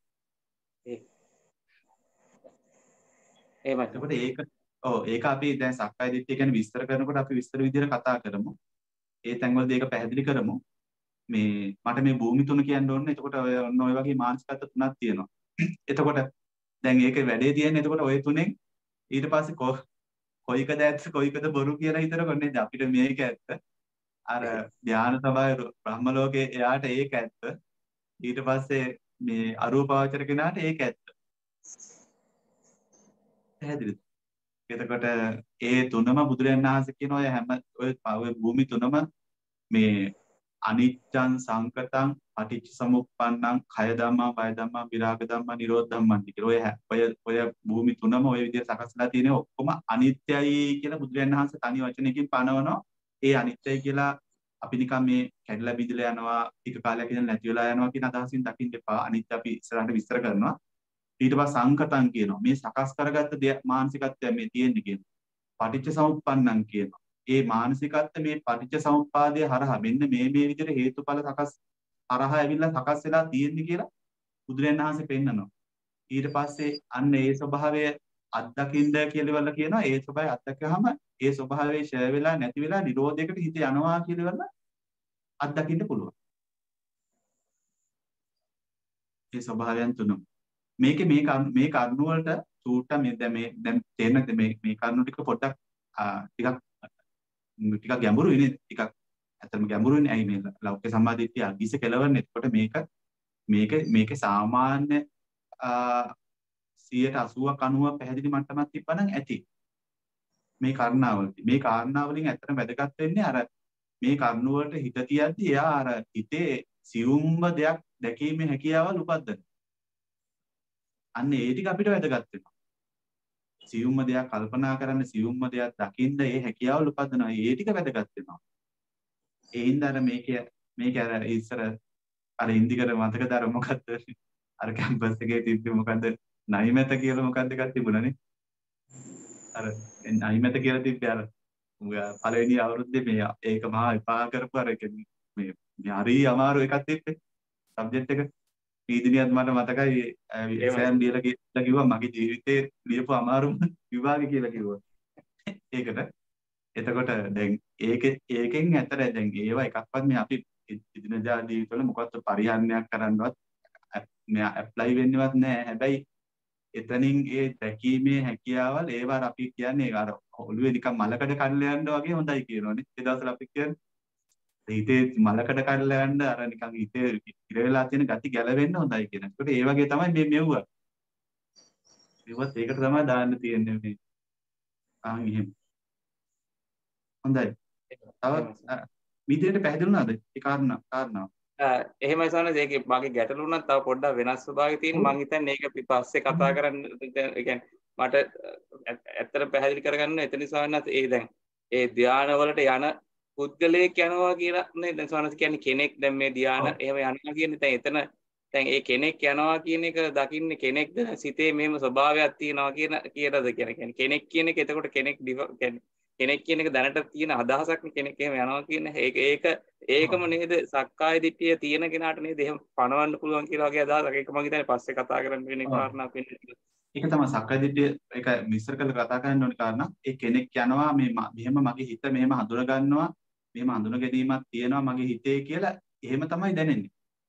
Speaker 5: එහෙමයි.
Speaker 2: එතකොට ඒක ඔව් ඒක අපි දැන් සක්කාය දිට්ඨිය ගැන විස්තර කරනකොට අපි විස්තර විදිහට කතා කරමු. ඒ තැන්වලදී ඒක පැහැදිලි කරමු. මේ මට මේ භූමි තුන කියන්න ඕනේ. එතකොට ඔය ඔන්න ඔය වගේ මානසිකත්ව තුනක් තියෙනවා. එතකොට දැන් ඒකේ වැඩේ තියෙන්නේ එතකොට ඔය තුනෙන් ඊට පස්සේ කොයිකද ඇත්ත කොයිකද බොරු කියලා හිතනකොට නේද අපිට මේක ඇත්ත. අර ධානය තමයි බ්‍රහ්ම ලෝකේ එයාට ඒක ඇත්ත. ඊට පස්සේ මේ අරූපාවචර කෙනාට ඒක ඇත්ත. පැහැදිලිද? එතකොට ඒ තුනම බුදුරජාණන් වහන්සේ කියන ඔය හැම ඔය ඔය භූමි තුනම මේ අනිච්චං සංකතං පටිච්ච සමුප්පන්නං කය ධම්මා වය ධම්මා විරාග ධම්මා නිරෝධ ධම්මා කියලා ඔය ඔය ඔය භූමි තුනම ඔය විදිහට සකස්ලා තියෙන ඔක්කොම අනිත්‍යයි කියලා බුදුරජාණන් වහන්සේ තනි වචනයකින් පනවනවා. ඒ අනිත්‍යයි කියලා අපි නිකන් මේ කැඩලා බිඳලා යනවා ටික කාලයක් ඉඳන් නැති වෙලා යනවා කියන අදහසින් දකින්න එපා. අනිත්‍ය අපි ඉස්සරහට විස්තර කරනවා. ඊට පස්සේ සංකතං කියනවා. මේ සකස් කරගත්ත මානසිකත්වය මේ තියෙන්නේ කියනවා. පටිච්ච සමුප්පන්නං කියනවා. ඒ මානසිකත්වය මේ පටිච්ච සමුප්පාදයේ හරහා මෙන්න මේ මේ විදිහට හේතුඵල සකස් හරහා ඇවිල්ලා සකස් වෙලා තියෙන්නේ කියලා බුදුරජාණන් වහන්සේ පෙන්නනවා. ඊට පස්සේ අන්න ඒ ස්වභාවය අත්දකින්න කියලා වල කියනවා. ඒ ස්වභාවය අත්දැකහම ඒ ස්වභාවයේ ෂය වෙලා නැති වෙලා නිරෝධයකට හිත යනවා කියලා වල අත්දකින්න පුළුවන්. ඒ ස්වභාවයන් තුනම මේකේ මේ මේ කරුණු වලට සූට්ට මේ දැන් මේ දැන් තේරෙනද මේ මේ කරුණු ටික පොඩ්ඩක් ටිකක් ටිකක් ගැඹුරුයි නේද? ටිකක් ඇත්තටම ගැඹුරුයි නේ. ඇයි මේ ලෞකික සම්මාදිට්ඨිය අගිස කෙලවන්නේ? එතකොට මේක මේක මේකේ සාමාන්‍ය සියයට අසූවක් අනූවක් පැහැදිලි මට්ටමක් තිබ්බනම් ඇති. මේ කාරණාවලදී මේ කාරණාවලින් ඇත්තටම වැදගත් වෙන්නේ අර මේ කරුණු වලට හිත තියද්දි එයා අර හිතේ සියුම්ම දෙයක් දැකීමේ හැකියාවල් උපද්දන. අන්න ඒ ටික අපිට වැදගත් වෙනවා. සියුම්ම දෙයක් කල්පනා කරන්න, සියුම්ම දෙයක් දකින්න ඒ හැකියාවල් උපද්දනවා. ඒ ටික වැදගත් වෙනවා. ඒ හින්දා අර මේක මේක අර ඉස්සර අර ඉන්දිකර මතකද අර මොකද්ද? අර කැම්පස් එකේ තිබ්බේ මොකද්ද? නයිමෙත කියලා මොකද්ද එකක් තිබුණානේ. අර නයිමෙත කියලා තිබ්බේ අර පළවෙනි අවුරුද්දේ මේ ඒක මහා එපා කරපු අර මේ මේ හරි අමාරු එකක් තිබ්බේ සබ්ජෙක්ට් එක. පීදිනියත් මට මතකයි එක්සෑම් දීලා කියලා කිව්වා මගේ ජීවිතේ ලියපු අමාරුම විභාගය කියලා කිව්වා. ඒකට එතකොට දැන් ඒක ඒකෙන් ඇතර දැන් ඒවා එකක්වත් මේ අපි ඉදිනදා ජීවිතවල මොකක්ද පරිහරණයක් කරන්නවත් මේ ඇප්ලයි වෙන්නේවත් නැහැ. හැබැයි එතනින් ඒ දැකීමේ හැකියාවල් ඒවා අපි කියන්නේ අර ඔළුවේ නිකන් මලකඩ කඩලා යන්න වගේ හොඳයි කියනෝනේ. ඒ දවස්වල අපි කියන්නේ හිතේ මලකඩ කඩලා යන්න අර නිකන් හිතේ ඉර වෙලා තියෙන gati ගැලවෙන්න හොඳයි කියන. ඒකට ඒ වගේ තමයි මේ මෙව්වා. ඒවත් ඒකට තමයි දාන්න තියෙන්නේ මේ. ආන් එහෙම. හොඳයි. තව විදියට පැහැදිලුණාද? ඒ කාරණා කාරණා.
Speaker 5: එහෙමයි සානස් ඒකේ මගේ ගැටලු උනත් තව පොඩ්ඩක් වෙනස් ස්වභාවයක තියෙන මම හිතන්නේ ඒක පස්සේ කතා කරන්න ඒ කියන්නේ මට ඇත්තට පැහැදිලි කරගන්න එතන සානස් ඒ දැන් ඒ ධානය වලට යන පුද්ගලයෙක් යනවා කියලා නේ දැන් සානස් කියන්නේ කෙනෙක් දැන් මේ ධානය එහෙම යනවා කියන්නේ දැන් එතන දැන් ඒ කෙනෙක් යනවා කියන එක දකින්නේ කෙනෙක්ද සිතේ මෙහෙම ස්වභාවයක් තියෙනවා කියන කියලාද කියන්නේ කෙනෙක් කියන එක එතකොට කෙනෙක් කෙනෙක් කියන එක දැනට තියෙන අදහසක් නේ කෙනෙක් එහෙම යනවා කියන ඒක ඒක ඒකම නේද සක්කාය දිට්ඨිය තියෙන කෙනාට නේද එහෙම පණවන්න පුළුවන් කියලා වගේ අදහසක් ඒක මම හිතන්නේ පස්සේ කතා කරන්න වෙන කාරණාවක් වෙන්නේ.
Speaker 2: ඒක තමයි සක්කාය දිට්ඨිය ඒක මිශ්‍ර කරලා කතා කරන්න ඕනේ කාරණා. ඒ කෙනෙක් යනවා මේ මෙහෙම මගේ හිත මෙහෙම හඳුන ගන්නවා මෙහෙම හඳුන ගැනීමක් තියෙනවා මගේ හිතේ කියලා එහෙම තමයි දැනෙන්නේ.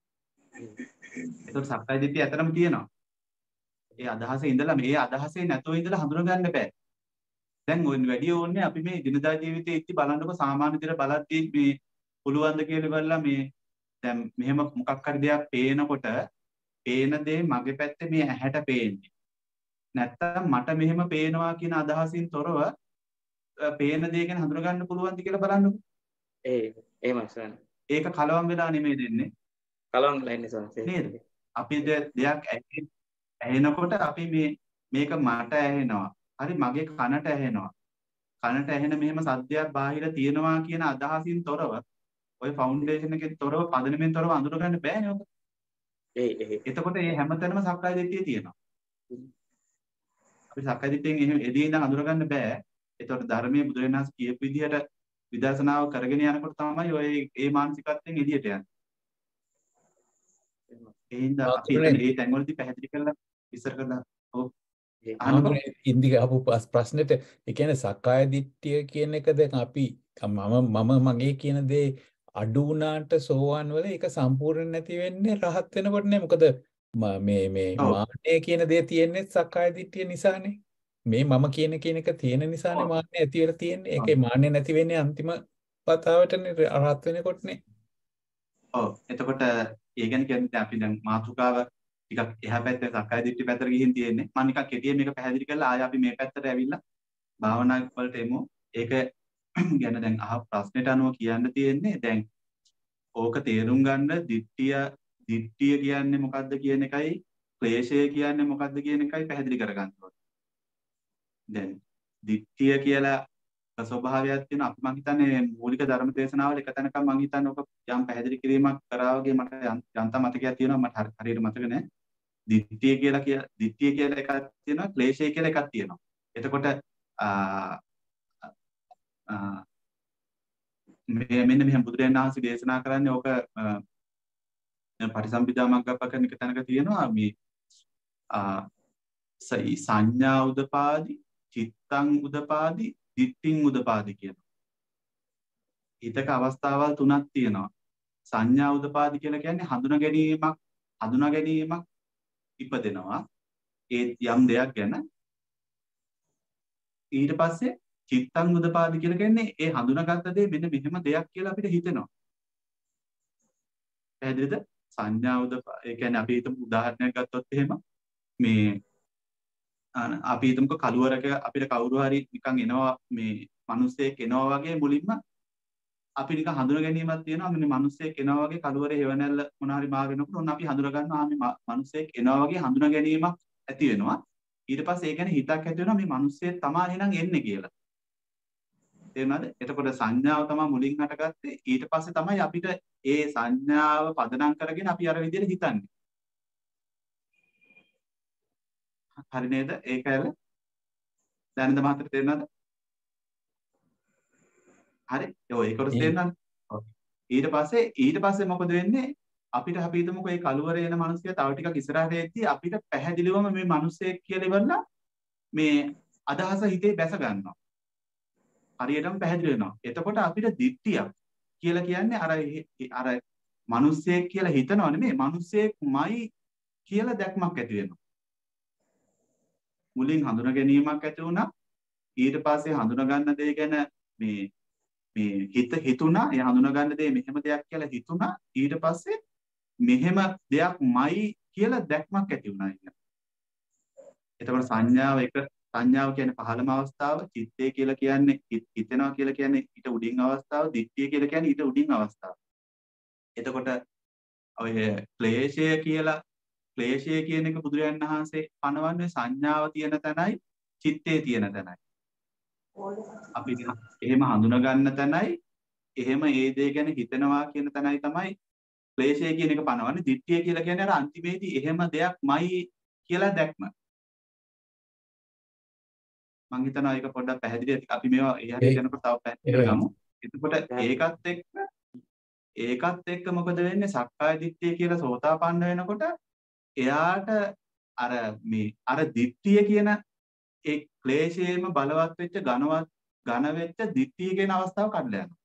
Speaker 2: ඒකට සක්කාය දිට්ඨිය ඇත්තටම තියෙනවා. ඒ අදහසේ ඉඳලා මේ අදහසේ නැතුව ඉඳලා හඳුන ගන්න බෑ. දැන් ඔය වැඩි ඕනේ අපි මේ දිනදා ජීවිතයේ ඉති බලන්නකො සාමාන්‍ය විදිහට බලද්දී මේ පුළුවන් ද කියලා බලලා මේ දැන් මෙහෙම මොකක් හරි දෙයක් පේනකොට පේන දේ මගේ පැත්තේ මේ ඇහැට පේන්නේ. නැත්තම් මට මෙහෙම පේනවා කියන අදහසින් තොරව පේන දේ ගැන හඳුන ගන්න පුළුවන්ද කියලා බලන්නකො.
Speaker 5: ඒ එහෙමයි සර්.
Speaker 2: ඒක කලවම් වෙලා නෙමෙයි දෙන්නේ.
Speaker 5: කලවම් වෙලා ඉන්නේ සර්.
Speaker 2: නේද? අපි දෙයක් ඇහෙනකොට අපි මේ මේක මට ඇහෙනවා. හරි මගේ කනට ඇහෙනවා. කනට ඇහෙන මෙහෙම සද්දයක් බාහිර තියෙනවා කියන අදහසින් තොරව ඔය ෆවුන්ඩේෂන් එකෙන් තොරව පදනමෙන් තොරව අඳුර ගන්න බෑනේ ඔක.
Speaker 5: ඒ ඒ.
Speaker 2: එතකොට මේ හැමතැනම සක්කාය දිට්ඨිය තියෙනවා. අපි සක්කාය දිට්ඨියෙන් එහෙම එදී ඉඳන් අඳුර ගන්න බෑ. එතකොට ධර්මයේ බුදුරජාණන් වහන්සේ කියපු විදිහට විදර්ශනාව කරගෙන යනකොට තමයි ඔය ඒ මානසිකත්වයෙන් එළියට යන්නේ. ඒ හින්දා අපි මේ තැන්වලදී පැහැදිලි කරලා ඉස්සර කරලා ඔව්
Speaker 4: ඉන්දික අපු ප්‍රශ්නෙට ඒ කියන්නේ සක්කාය දිට්ඨිය කියන එක දැන් අපි මම මම මගේ කියන දේ අඩු වුණාට සෝවාන් වල ඒක සම්පූර්ණ නැති වෙන්නේ රහත් වෙනකොට නේ මොකද මේ මේ මාන්නය කියන දේ තියෙන්නේ සක්කාය දිට්ඨිය නිසානේ මේ මම කියන කියන එක තියෙන නිසානේ මාන්නය ඇති වෙලා තියෙන්නේ ඒකේ මාන්නය නැති වෙන්නේ අන්තිම පතාවටනේ රහත් වෙනකොටනේ
Speaker 2: ඔව් එතකොට ඒ ගැන කියන්නේ අපි දැන් මාතෘකාව ටිකක් එහා පැත්තේ සක්කාය දිට්ඨිය පැත්තට ගිහින් තියෙන්නේ මම නිකන් කෙටියෙන් මේක පැහැදිලි කරලා ආය අපි මේ පැත්තට ඇවිල්ලා භාවනා වලට එමු ඒක ගැන දැන් අහ ප්‍රශ්නෙට අනුව කියන්න තියෙන්නේ දැන් ඕක තේරුම් ගන්න දිට්ඨිය දිට්ඨිය කියන්නේ මොකද්ද කියන එකයි ක්ලේශය කියන්නේ මොකද්ද කියන එකයි පැහැදිලි කරගන්න ඕනේ දැන් දිට්ඨිය කියලා ස්වභාවයක් තියෙනවා අපි මං හිතන්නේ මූලික ධර්ම දේශනාවල එක තැනක මං හිතන්නේ ඔක යම් පැහැදිලි කිරීමක් කරා වගේ මට යන්තම් මතකයක් තියෙනවා මට හරියට මතක නැහැ දිට්ඨිය කියලා කිය දිට්ඨිය කියලා එකක් තියෙනවා ක්ලේශය කියලා එකක් තියෙනවා එතකොට මේ මෙන්න මෙහෙම බුදුරජාණන් වහන්සේ දේශනා කරන්නේ ඕක පටිසම්භිදා මග්ගප්ප කරන එක තැනක තියෙනවා මේ සංඥා උදපාදි චිත්තං උදපාදි දිට්ඨින් උදපාදි කියන. ඊටක අවස්ථාවල් තුනක් තියෙනවා. සංඥා උදපාදි කියලා කියන්නේ හඳුනා ගැනීමක් හඳුනා ගැනීමක් ඉපදෙනවා. ඒ යම් දෙයක් ගැන. ඊට පස්සේ චිත්තං උදපාදි කියලා කියන්නේ ඒ හඳුනාගත්ත දේ මෙන්න මෙහෙම දෙයක් කියලා අපිට හිතෙනවා. පැහැදිලිද? සංඥා උදපා ඒ කියන්නේ අපි හිතමු උදාහරණයක් ගත්තොත් එහෙම මේ අපි හිතමුකෝ කළුවරක අපිට කවුරු හරි නිකන් එනවා මේ මිනිස්සෙක් එනවා වගේ මුලින්ම අපි නිකන් හඳුන ගැනීමක් තියෙනවා මේ මිනිස්සෙක් එනවා වගේ කළුවරේ හේවණල්ල මොන හරි මාගෙනකොට ඔන්න අපි හඳුන ගන්නවා මේ මිනිස්සෙක් එනවා වගේ හඳුන ගැනීමක් ඇති වෙනවා ඊට පස්සේ ඒ කියන්නේ හිතක් ඇති වෙනවා මේ මිනිස්සෙක් තමයි එහෙනම් එන්නේ කියලා තේරුණාද එතකොට සංඥාව තමයි මුලින් හටගත්තේ ඊට පස්සේ තමයි අපිට ඒ සංඥාව පදනම් කරගෙන අපි අර විදිහට හිතන්නේ හරි නේද ඒකයි දැනද මහත්තයා තේරුණාද හරි ඔය ඒකට තේරුණාද ඊට පස්සේ ඊට පස්සේ මොකද වෙන්නේ අපිට අපි හිතමුකෝ මේ කළුවරේ එන මිනිස්සයා තව ටිකක් ඉස්සරහට එද්දී අපිට පැහැදිලිවම මේ මිනිස්සෙක් කියලා ඉවරලා මේ අදහස හිතේ බැස ගන්නවා හරියටම පැහැදිලි වෙනවා එතකොට අපිට දිට්ඨියක් කියලා කියන්නේ අර අර මිනිස්සෙක් කියලා හිතනව නෙමෙයි මිනිස්සෙක්මයි කියලා දැක්මක් ඇති වෙනවා මුලින් හඳුන ගැනීමක් ඇති වුණා ඊට පස්සේ හඳුන ගන්න දේ ගැන මේ මේ හිත හිතුණා ඒ හඳුන ගන්න දේ මෙහෙම දෙයක් කියලා හිතුණා ඊට පස්සේ මෙහෙම දෙයක්මයි කියලා දැක්මක් ඇති වුණා කියන්නේ. එතකොට සංඥාව එක සංඥාව කියන්නේ පහළම අවස්ථාව, චිත්තය කියලා කියන්නේ හිතෙනවා කියලා කියන්නේ ඊට උඩින් අවස්ථාව, දිට්ඨිය කියලා කියන්නේ ඊට උඩින් අවස්ථාව. එතකොට ඔය ක්ලේශය කියලා ක්ලේශය කියන එක බුදුරජාණන් වහන්සේ පනවන්නේ සංඥාව තියෙන තැනයි, චිත්තය තියෙන තැනයි. අපි එහෙම හඳුනා ගන්න තැනයි එහෙම ඒ දේ ගැන හිතනවා කියන තැනයි තමයි ක්ලේශය කියන එක පනවන්නේ දිට්ඨිය කියලා කියන්නේ අර අන්තිමේදී එහෙම දෙයක්මයි කියලා දැක්ම මම හිතනවා ඒක පොඩ්ඩක් පැහැදිලි අපි මේවා ඒ හරියට යනකොට තව පැහැදිලි කරගමු එතකොට ඒකත් එක්ක ඒකත් එක්ක මොකද වෙන්නේ සක්කාය දිට්ඨිය කියලා සෝතාපන්න වෙනකොට එයාට අර මේ අර දිට්ඨිය කියන ඒ ක්ලේශයේම බලවත් වෙච්ච ඝනවත් ඝන වෙච්ච දිට්ඨිය කියන අවස්ථාව කඩලා යනවා.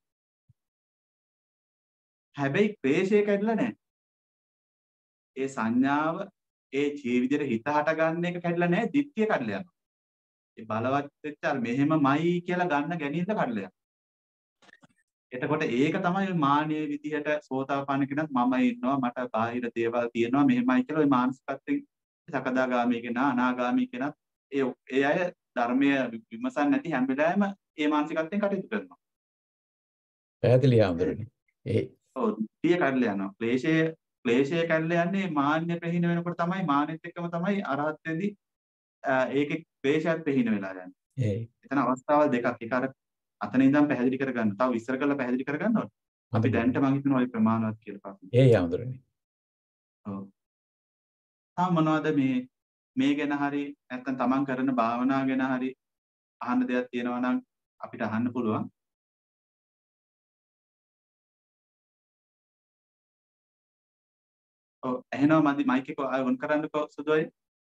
Speaker 2: හැබැයි ක්ලේශය කැඩලා නැහැ. ඒ සංඥාව ඒ ජීවිතේ හිත හට ගන්න එක කැඩලා නැහැ දිට්ඨිය කඩලා යනවා. ඒ බලවත් වෙච්ච අර මෙහෙමමයි කියලා ගන්න ගැනීමද කඩලා යනවා. එතකොට ඒක තමයි මානීය විදිහට සෝතාපන්න කෙනත් මම ඉන්නවා මට බාහිර දේවල් තියෙනවා මෙහෙමයි කියලා ওই මානසිකත්වයෙන් සකදාගාමී කෙනා අනාගාමී කෙනත් ඒ ඒ අය ධර්මය විමසන්නේ නැති හැම වෙලාවෙම ඒ මානසිකත්වයෙන් කටයුතු කරනවා.
Speaker 4: පැහැදිලි ආමරණි. ඒ
Speaker 2: ඔව් දිය කඩලා යනවා. ක්ලේශය ක්ලේශය කඩලා යන්නේ මාන්‍ය ප්‍රහීන වෙනකොට තමයි මානෙත් එක්කම තමයි අරහත් වෙදී ඒකේ ක්ලේශයත් ප්‍රහීන වෙලා යන්නේ.
Speaker 4: ඒ
Speaker 2: එතන අවස්ථාවල් දෙකක්. ඒක අර අතන ඉඳන් පැහැදිලි කරගන්න. තව විස්තර කරලා පැහැදිලි කරගන්න ඕනේ. අපි දැනට මම හිතනවා ඒ ප්‍රමාණවත් කියලා පාපි.
Speaker 4: ඒ ආමරණි.
Speaker 2: ඔව්. තා මොනවද මේ මේ ගැන හරි නැත්නම් තමන් කරන භාවනාව ගැන හරි අහන්න දෙයක් තියෙනවා නම් අපිට අහන්න පුළුවන්. ඔව් එහෙනම් මදි මයික් එක ඔන් කරන්නකෝ සුදෝයි.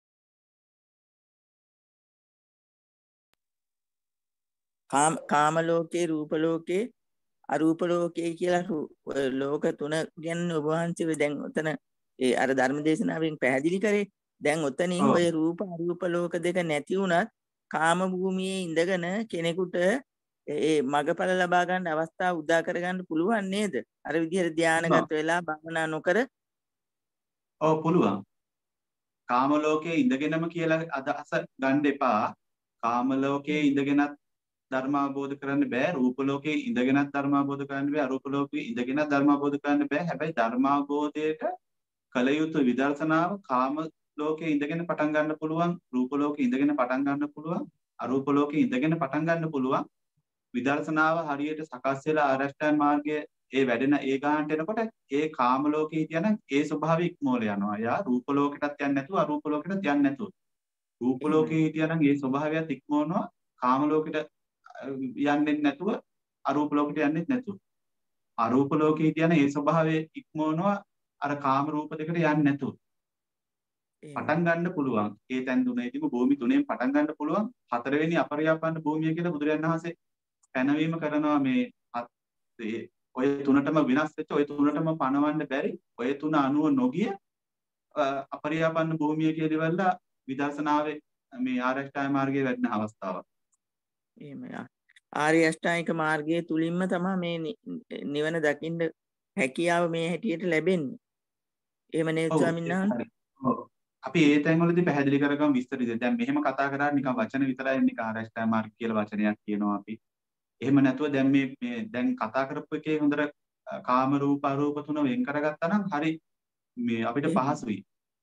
Speaker 6: කාම කාම ලෝකේ රූප ලෝකේ අරූප ලෝකේ කියලා ලෝක තුන ගැන ඔබ වහන්සේ දැන් උතන ඒ අර ධර්ම දේශනාවෙන් පැහැදිලි කරේ. දැන් උතනින් ඔය රූප අරූප ලෝක දෙක නැති වුණත් කාම භූමියේ ඉඳගෙන කෙනෙකුට ඒ මගඵල ලබා ගන්න අවස්ථාව උදා කර ගන්න පුළුවන් නේද? අර විදිහට ධානයගත වෙලා භවනා නොකර.
Speaker 2: ඔව් පුළුවන්. කාම ලෝකයේ ඉඳගෙනම කියලා අදහස ගන්න එපා. කාම ලෝකයේ ඉඳගෙනත් ධර්ම අවබෝධ කරන්න බෑ. රූප ලෝකයේ ඉඳගෙනත් ධර්ම අවබෝධ කරන්න බෑ. අරූප ලෝකයේ ඉඳගෙනත් ධර්ම අවබෝධ කරන්න බෑ. හැබැයි ධර්ම අවබෝධයට කල යුතු විදර්ශනාව කාම ලෝකේ ඉඳගෙන පටන් ගන්න පුළුවන්, රූප ලෝකේ ඉඳගෙන පටන් ගන්න පුළුවන්, අරූප ලෝකේ ඉඳගෙන පටන් ගන්න පුළුවන්. විදර්ශනාව හරියට සකස් වෙලා ආරෂ්ඨාන් මාර්ගයේ ඒ වැඩෙන ඒ ගානට එනකොට ඒ කාම ලෝකේ හිටියනම් ඒ ස්වභාවය ඉක්මෝල යනවා. යා රූප ලෝකෙටත් යන්නේ නැතුව අරූප ලෝකෙටත් යන්නේ නැතුව. රූප ලෝකේ හිටියනම් ඒ ස්වභාවයත් ඉක්මවනවා. කාම ලෝකෙට යන්නේ නැතුව අරූප ලෝකෙට යන්නේ නැතුව. අරූප ලෝකේ හිටියනම් ඒ ස්වභාවය ඉක්මවනවා අර කාම රූප දෙකට යන්නේ නැතුව. පටන් ගන්න පුළුවන්. ඒ තැන් තුනේදීම භූමි තුනෙන් පටන් ගන්න පුළුවන්. හතරවෙනි අපරියාපන්න භූමිය කියලා බුදුරජාණන් වහන්සේ පැනවීම කරනවා මේ ඔය තුනටම විනාශ වෙච්ච ඔය තුනටම පණවන්න බැරි ඔය තුන අනුව නොගිය අපරියාපන්න භූමිය කියලා ඉවරලා විදර්ශනාවේ මේ ආර්ය අෂ්ටාංග මාර්ගයේ වැඩෙන අවස්ථාවක්.
Speaker 6: එහෙමයි. ආර්ය අෂ්ටාංගික මාර්ගයේ තුලින්ම තමයි මේ නිවන දකින්න හැකියාව මේ හැටියට ලැබෙන්නේ. එහෙම නේද ස්වාමීන් වහන්සේ?
Speaker 2: ඔව්. අපි ඒ තැන්වලදී පැහැදිලි කරගමු විස්තර විදිහට. දැන් මෙහෙම කතා කරා නිකන් වචන විතරයි නිකන් ආර්ය අෂ්ටාංග මාර්ග කියලා වචනයක් කියනවා අපි. එහෙම නැතුව දැන් මේ මේ දැන් කතා කරපු එකේ හොඳට කාම රූප අරූප තුන වෙන් කරගත්තා නම් හරි මේ අපිට පහසුයි.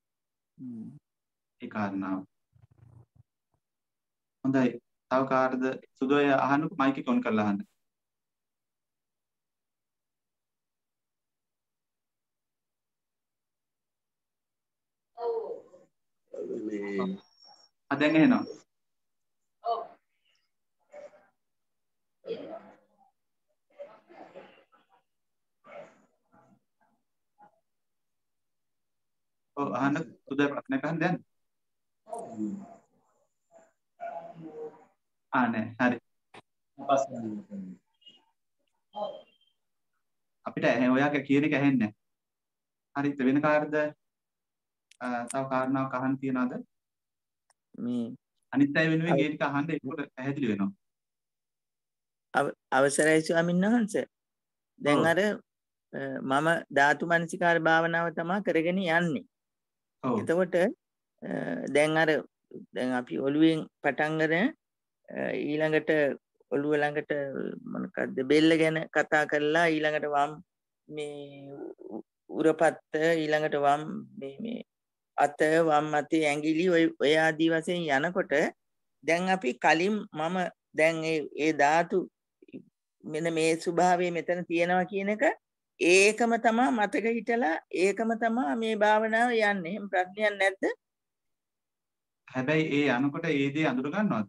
Speaker 2: ඒ කාරණාව. හොඳයි. තව කාටද සුදෝය අහන්නකො මයික් එක ඔන් කරලා අහන්න. ආ දැන් එනවා. ඔව්. ඔව් අහන්න සුදෝය ප්‍රශ්න අහන්න දැන්. ආ නෑ හරි. අපිට ඇහැ ඔයාගේ කියන එක ඇහෙන්නේ නැහැ. හරිද වෙන කාටද තව කාරණාවක් අහන්න තියනවද?
Speaker 6: මේ
Speaker 2: අනිත් අය වෙනුවෙන් ඒ ටික අහන්න ඒකට පැහැදිලි වෙනවා.
Speaker 6: අවසරයි ස්වාමීන් වහන්සේ. දැන් අර මම ධාතු මනසිකාර භාවනාව තමයි කරගෙන යන්නේ. එතකොට දැන් අර දැන් අපි ඔළුවෙන් පටන් ගන්න ඊළඟට ඔළුව ළඟට මොනකද්ද බෙල්ල ගැන කතා කරලා ඊළඟට වම් මේ උරපත්ත ඊළඟට වම් මේ මේ අත වම් අතේ ඇඟිලි ඔය ඔය ආදී වශයෙන් යනකොට දැන් අපි කලින් මම දැන් ඒ ඒ ධාතු මෙන්න මේ ස්වභාවය මෙතන තියෙනවා කියන එක ඒකම තමයි මතක හිටලා ඒකම තමයි මේ භාවනාව යන්නේ. එහෙම ප්‍රශ්නයක් නැද්ද?
Speaker 2: හැබැයි ඒ යනකොට ඒ දේ අඳුර ගන්නවද?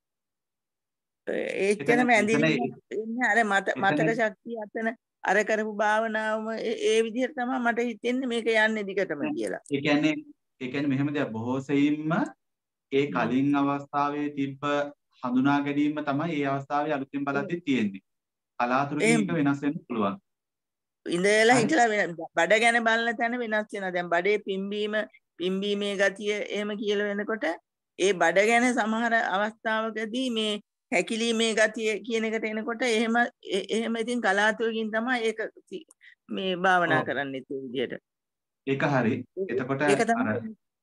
Speaker 6: ඒච්චරම ඇඳින්නේ ඉන්නේ අර මතක ශක්තිය අතන අර කරපු භාවනාවම ඒ විදිහට තමයි මට හිතෙන්නේ මේක යන්නේ දිගටම කියලා.
Speaker 2: ඒ කියන්නේ ඒ කියන්නේ මෙහෙම දෙයක් බොහෝ සෙයින්ම ඒ කලින් අවස්ථාවේ තිබ්බ හඳුනා ගැනීම තමයි ඒ අවස්ථාවේ අලුතින් බලද්දි තියෙන්නේ. කලාතුරකින් එක වෙනස් වෙන්න පුළුවන්.
Speaker 6: ඉඳලා හිටලා බඩ ගැන බලන තැන වෙනස් වෙනවා. දැන් බඩේ පිම්බීම පිම්බීමේ ගතිය එහෙම කියලා වෙනකොට ඒ බඩ ගැන සමහර අවස්ථාවකදී මේ හැකිලීමේ ගතිය කියන එකට එනකොට එහෙම එහෙම ඉතින් කලාතුරකින් තමයි ඒක මේ භාවනා කරන්නේ ඒ විදිහට.
Speaker 2: ඒක හරි. එතකොට අර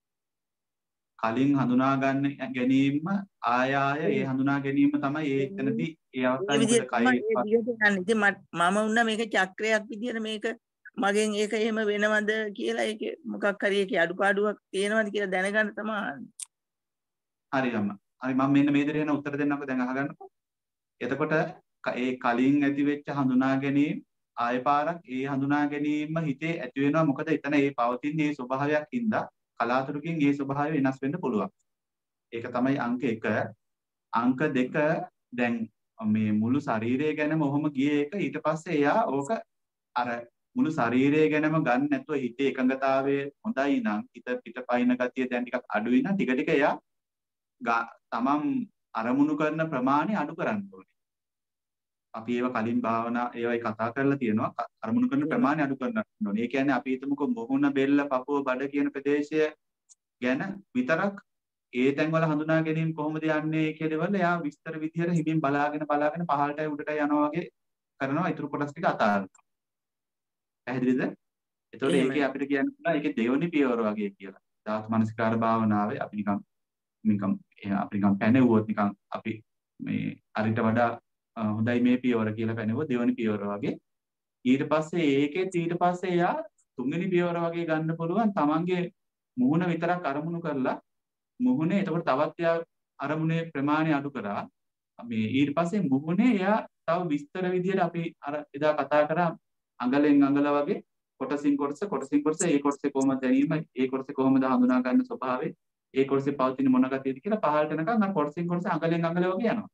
Speaker 2: කලින් හඳුනා ගන්න ගැනීම ආය ආය ඒ හඳුනා ගැනීම තමයි ඒ එතනදී ඒ අවස්ථාවේ කයි
Speaker 6: ඉතින් මම වුණා මේක චක්‍රයක් විදිහට මේක මගෙන් ඒක එහෙම වෙනවද කියලා ඒක මොකක් හරි ඒකේ අඩුපාඩුවක් තියෙනවද කියලා දැනගන්න තමයි ආන්නේ.
Speaker 2: හරි අම්මා. හරි මම මෙන්න මේ දෙයට උත්තර දෙන්නම්කෝ දැන් අහගන්නකෝ. එතකොට ඒ කලින් ඇති වෙච්ච හඳුනා ගැනීම ආය පාරක් ඒ හඳුනා ගැනීම හිතේ ඇති වෙනවා. මොකද එතන ඒ පවතින මේ ස්වභාවයක් හින්දා කලාතුරකින් මේ ස්වභාවය වෙනස් වෙන්න පුළුවන්. ඒක තමයි අංක එක. අංක දෙක දැන් මේ මුළු ශරීරය ගැනම ඔහොම ගියේ එක ඊට පස්සේ එයා ඕක අර මුළු ශරීරය ගැනම ගන්න නැතුව හිතේ එකඟතාවයේ හොඳයි නම් හිත පිටපයින් ගතිය දැන් ටිකක් අඩුයි නම් ටික ටික එයා තමන් අරමුණු කරන ප්‍රමාණය අඩු කරන්න ඕනේ. අපි ඒව කලින් භාවනා ඒවයි කතා කරලා තියෙනවා අරමුණු කරන ප්‍රමාණය අඩු කරන්න ඕනේ. ඒ කියන්නේ අපි හිතමුකෝ මොහොන බෙල්ල පපුව බඩ කියන ප්‍රදේශය ගැන විතරක් ඒ තැන්වල හඳුනා ගැනීම කොහොමද යන්නේ කියලාවල එයා විස්තර විදියට හිමින් බලාගෙන බලාගෙන පහළටයි උඩටයි යනවා වගේ කරනවා. ඊටු කොටස් ටික අතාරිනවා. පැහැදිලිද? එතකොට ඒකේ අපිට කියන්න පුළුවන් ඒකේ දෙවෙනි පියවර වගේ කියලා. ධාතු මනසිකාර භාවනාවේ අපි නිකන් නිකන් අපි නිකන් පැනෙවුවොත් නිකන් අපි මේ අරිට වඩා හොඳයි මේ පියවර කියලා පැනෙවුවොත් දෙවෙනි පියවර වගේ ඊට පස්සේ ඒකේ ඊට පස්සේ එයා තුන්වෙනි පියවර වගේ ගන්න පුළුවන් තමන්ගේ මුහුණ විතරක් අරමුණු කරලා මුහුණේ එතකොට තවත් එයා අරමුණේ ප්‍රමාණය අඩු කරා මේ ඊට පස්සේ මුහුණේ එයා තව විස්තර විදියට අපි අර එදා කතා කරා අඟලෙන් අඟල වගේ කොටසින් කොටස කොටසින් කොටස ඒ කොටසේ කොහොමද දැනීම ඒ කොටසේ කොහොමද හඳුනා ගන්න ස්වභාවය ඒ කොටසේ පවතින මොන ගතියද කියලා පහළට යනකම් අර කොටසින් කොටස අඟලෙන් අඟල වගේ යනවා.